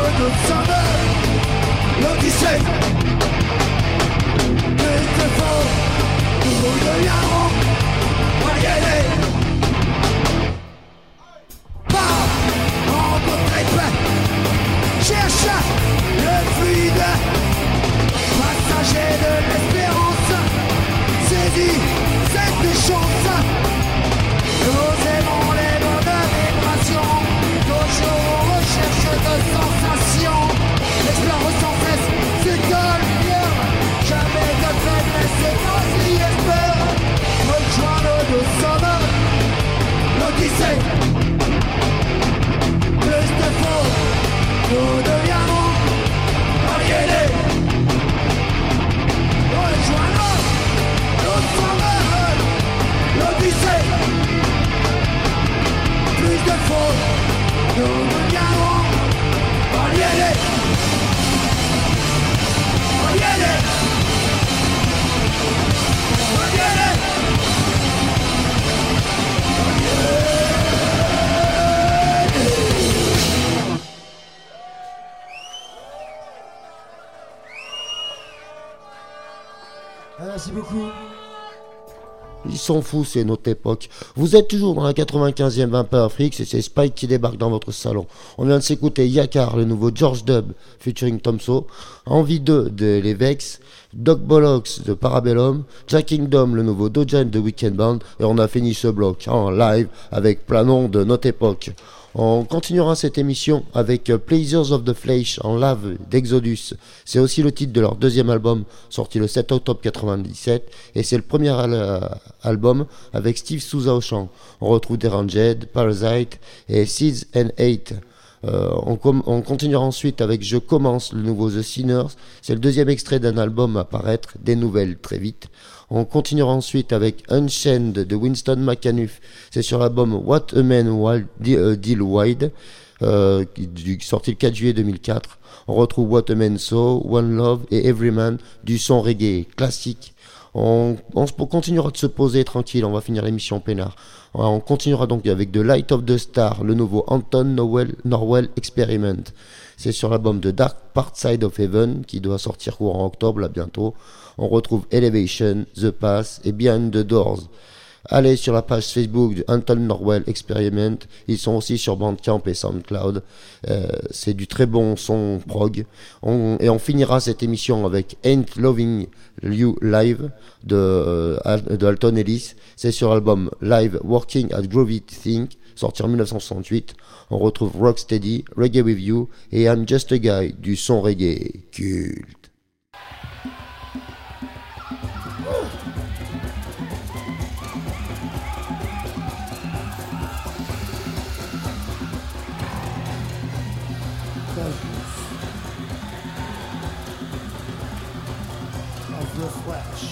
de summer, l'Odyssée. Plus de faux, nous deviendrons moyennés. Pas rencontrer paix, cherche le fluide, passager de l'espérance, saisis cette chance. Nous aimons les bonnes vibrations, toujours en recherche de sensations. Explore sans cesse cette lumière, jamais de faiblesse et nos y espère. Rejoins-le de somme, l'Odyssée. Plus de faux, nous deviendrons aliénés. Rejoins-le de somme, l'Odyssée. Plus de faux, nous deviendrons aliénés. Aliénés. Aliénés. Merci beaucoup. Ils sont fous, c'est notre époque. Vous êtes toujours dans la 95e Vampire Freaks et c'est Spike qui débarque dans votre salon. On vient de s'écouter Yakar, le nouveau George Dub featuring Tomso, Envie 2 de Les Vex, Doc Bollocks de Parabellum, Jack Kingdom, le nouveau Dojan de Weekend Band, et on a fini ce bloc en live avec Planon de notre époque. On continuera cette émission avec Pleasures of the Flesh en live d'Exodus. C'est aussi le titre de leur deuxième album sorti le 7 octobre 97 et c'est le premier album avec Steve Souza au chant. On retrouve Deranged, Parasite et Seeds and Hate. On continuera ensuite avec Je commence, le nouveau The Sinners. C'est le deuxième extrait d'un album à paraître, des nouvelles très vite. On continuera ensuite avec Unchained de Winston McAnuff. C'est sur l'album What a Man Deal Wide, sorti le 4 juillet 2004. On retrouve What a Man Saw, One Love et Every Man, du son reggae classique. On continuera de se poser tranquille, on va finir l'émission peinard. On continuera donc avec The Light of the Star, le nouveau Anton Norwell Experiment. C'est sur l'album The Dark Part Side of Heaven qui doit sortir courant octobre, là bientôt. On retrouve Elevation, The Pass et Behind the Doors. Allez sur la page Facebook de Anton Norwell Experiment. Ils sont aussi sur Bandcamp et SoundCloud. C'est du très bon son prog. Et on finira cette émission avec Ain't Loving You Live de Alton Ellis. C'est sur l'album Live Working at Groovy Think, sorti en 1968. On retrouve Rocksteady, Reggae With You et I'm Just a Guy, du son reggae culte. Of the flesh.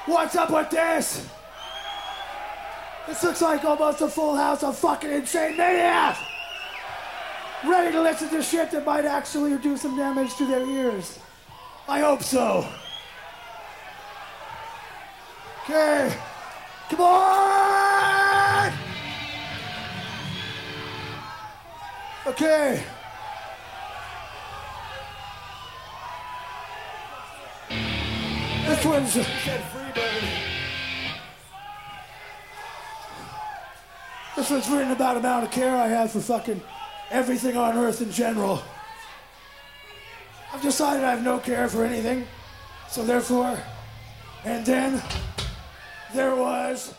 What's up with this? This looks like almost a full house of fucking insane maniacs! Ready to listen to shit that might actually do some damage to their ears. I hope so. Okay, come on! Okay. This one's... This one's written about the amount of care I have for fucking everything on Earth in general. I've decided I have no care for anything, so therefore... And then... There was...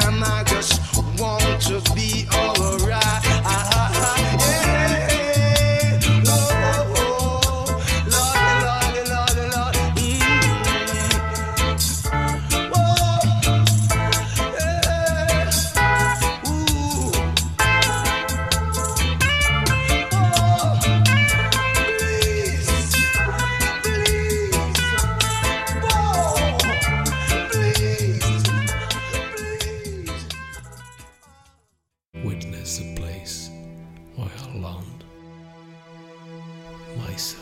and I just want to be alright. Witness a place where I learned myself.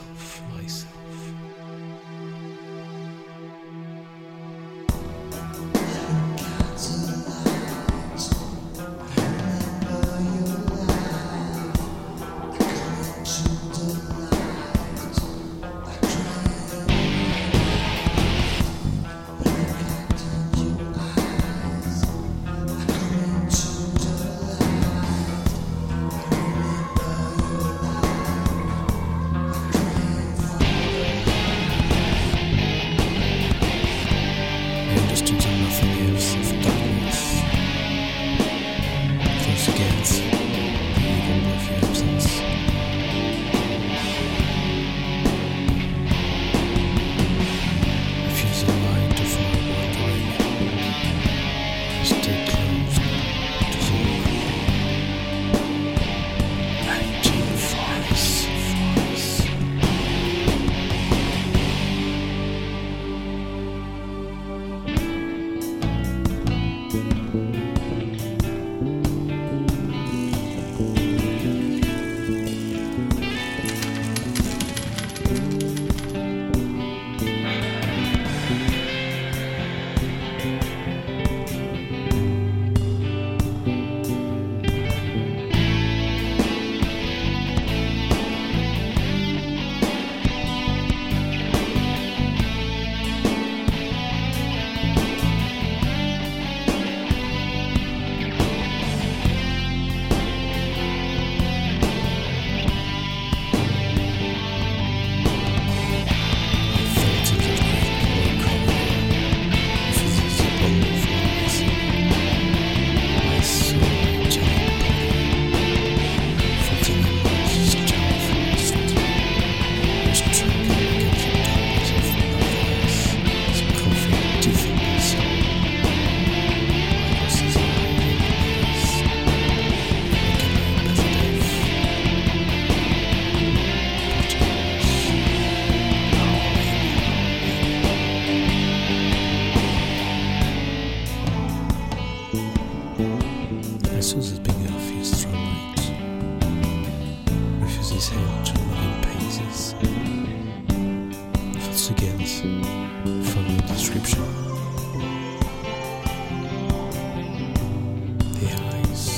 Refuses being refused from light, refuses him to move in paces, fights against from the description. The eyes,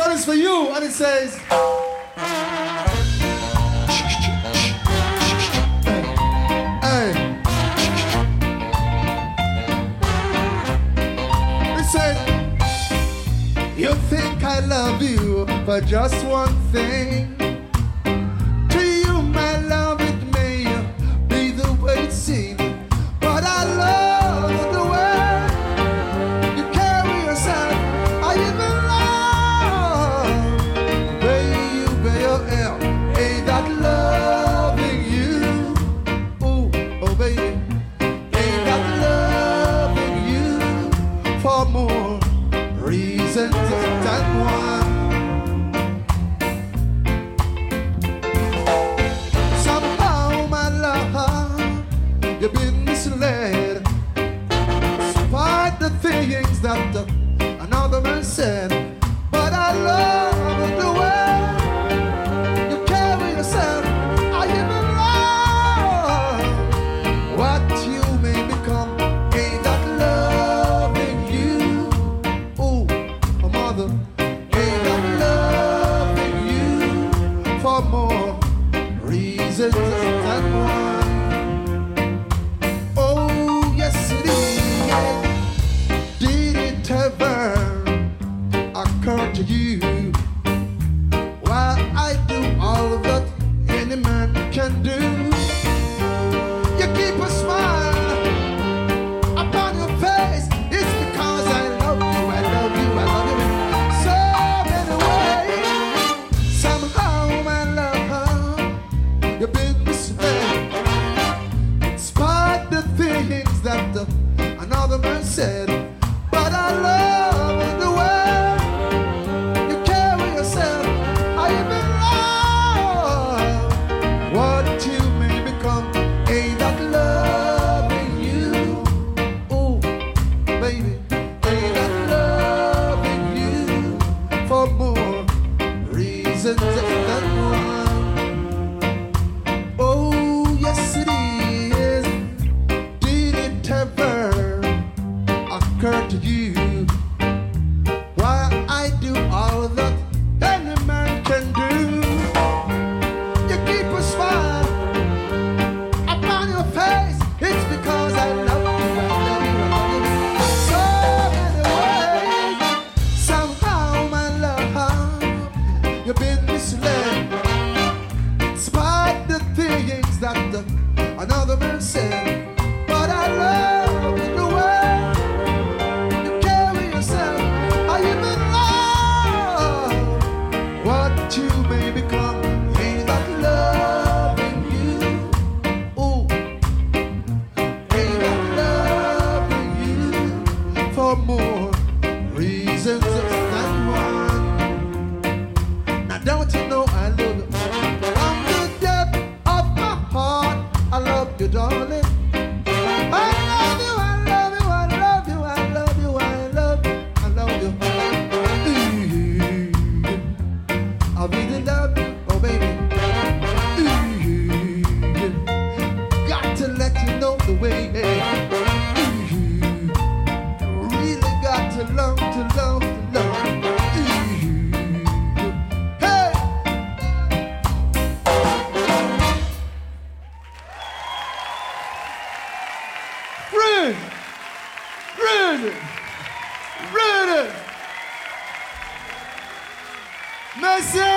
one is for you, and it says. Hey. It says, you think I love you for just one thing. To you, my love, it may be the way it seems, but I love the way you carry yourself. I even love the way you wear your hair. Ain't that loving you? Ooh, oh baby, ain't that loving you for more reasons than one? Somehow, my love, you've been misled. Despite the things that another man said, but I love the way you carry yourself. I even love what you may become. Ain't that loving you? Ooh, a mother, ain't that loving you for more reasons than one? Oh, yes it is. Did it ever occur to you why I do all of that any man can do? You keep a smile upon your face. It's because I love you, I love you, I love you so many ways. Somehow, my love, you've been misled. Despite the things that another man said, but I love the way you carry yourself. I even love what you may become. Ain't that loving you? Ooh, baby, ain't that loving you for more reasons than one? Oh, yes it is. Did it ever occur to you why I do all that any man can do? You keep a smile upon your face. It's because I love you, I love you, I love you so many ways. Somehow, my love, you've been misled. Despite the things that another man said, but I love the way you carry yourself. I even love what you may become. Ain't that loving you? Ooh, ain't that loving you for more reasons than one? Now don't you know I love you? From the depth of my heart, I love you, darling. I love you, I love you, I love you, I love you, I love you, I love you. Ooh, I really love you, oh baby. Ooh, got to let you know the way. Ooh, really got to love, to love, to love. Ooh, hey. Red, red, red. Merci.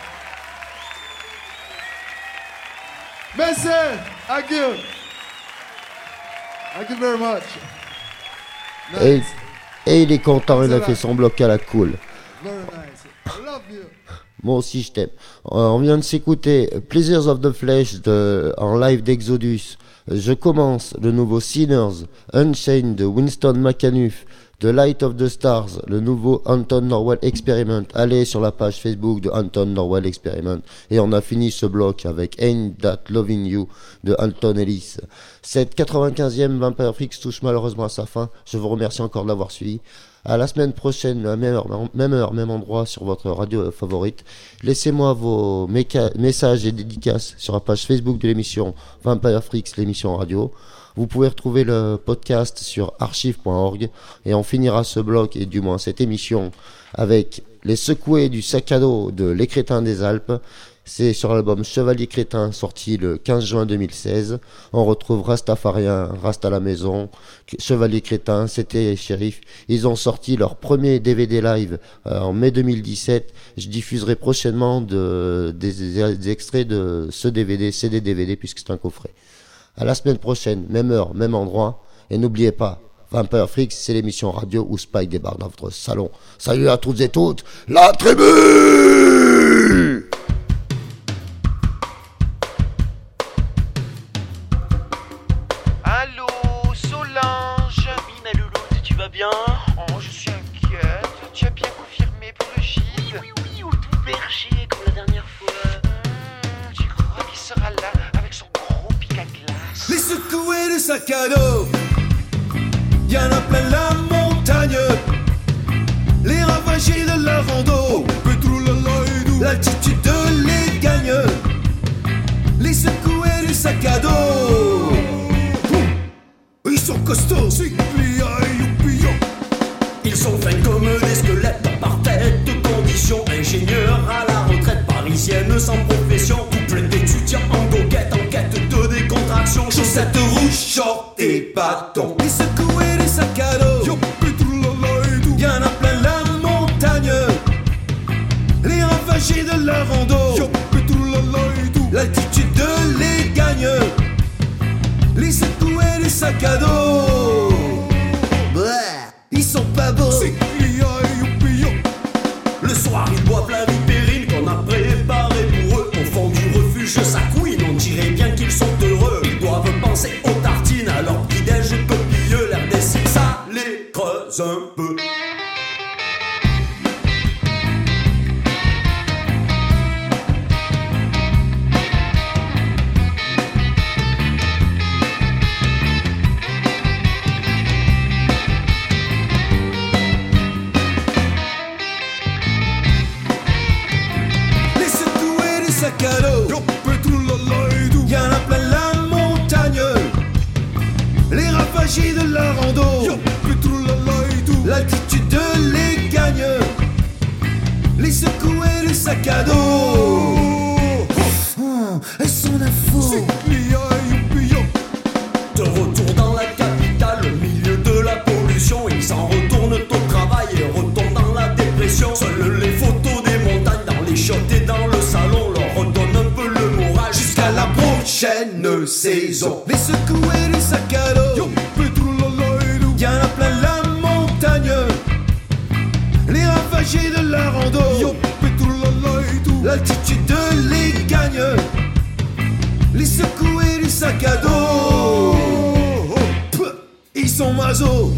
Merci. Thank you. Thank you very much. Et il est content, il a fait son bloc à la cool. Very nice. I love you. Moi aussi je t'aime. On vient de s'écouter Pleasures of the Flesh en live d'Exodus. Je commence le nouveau Sinners, Unchained de Winston McAnuff, The Light of the Stars, le nouveau Anton Norwell Experiment. Allez sur la page Facebook de Anton Norwell Experiment. Et on a fini ce bloc avec Ain't That Loving You de Anton Ellis. Cette 95e Vampire Freaks touche malheureusement à sa fin. Je vous remercie encore de l'avoir suivi. À la semaine prochaine, même heure, même endroit sur votre radio favorite. Laissez-moi vos messages et dédicaces sur la page Facebook de l'émission Vampire Freaks, l'émission radio. Vous pouvez retrouver le podcast sur archive.org et on finira ce bloc et du moins cette émission avec Les secoués du sac à dos de Les Crétins des Alpes. C'est sur l'album Chevalier Crétin, sorti le 15 juin 2016. On retrouve Rastafarien, Rasta à la maison, Chevalier Crétin, c'était Shérif. Ils ont sorti leur premier DVD live en mai 2017. Je diffuserai prochainement des extraits de ce DVD, CD-DVD, puisque c'est un coffret. À la semaine prochaine, même heure, même endroit. Et n'oubliez pas, Vampire Freaks, c'est l'émission radio où Spike débarque dans votre salon. Salut à toutes et toutes, la tribu! Allô, Solange? Oui, ma louloute, tu vas bien? Oh, je suis inquiète. Tu as bien confirmé pour le gîte? Oui, au tout berger, comme la dernière fois. Tu crois qu'il sera là avec son gros pic à glace? Les secoués de sac à dos, y'en a plein la montagne. Les ravagés de la rando, l'altitude les gagne. Les secoués du sac à dos, ils sont costauds, ils sont faits comme des squelettes en parfaite condition. Ingénieurs à la retraite parisienne sans profession, couple d'étudiants en goguette en quête de décontraction. Chaussettes rouges, shorts et bâtons. Les secoués des sacs à dos, y'en a plein la montagne. Les ravagés de la rando, l'altitude les gagne. Les secoués des sacs à dos, ils sont pas beaux. Le soir ils boivent la vipérine qu'on a préparée pour eux. Au fond du refuge ça couine, on dirait bien qu'ils sont heureux. Ils doivent penser aux tartines à leur petit-déj copieux. L'air des cibles ça les creuse un peu. Y'en a plein la montagne. Les ravagés de la rando, l'altitude les gagne. Les secoués du sac à dos, elles sont d'info. De retour dans la capitale, au milieu de la pollution, ils s'en retournent au travail et retombent dans la dépression. Seules les photos des montagnes dans les shots et dans le salon leur redonnent un peu le moral jusqu'à la prochaine saison. Les secoués du sac à dos, y'en a plein la montagne. Les ravagés de la rando, l'altitude les gagne. Les secoués du sac à dos, ils sont masos.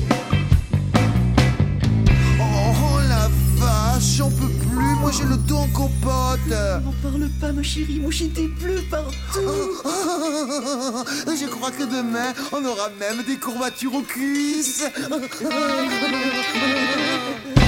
Oh la vache, j'en peux plus, moi j'ai le dos en compote. N'en parle pas ma chérie, moi j'ai des bleus partout. Je crois que demain on aura même des courbatures aux cuisses.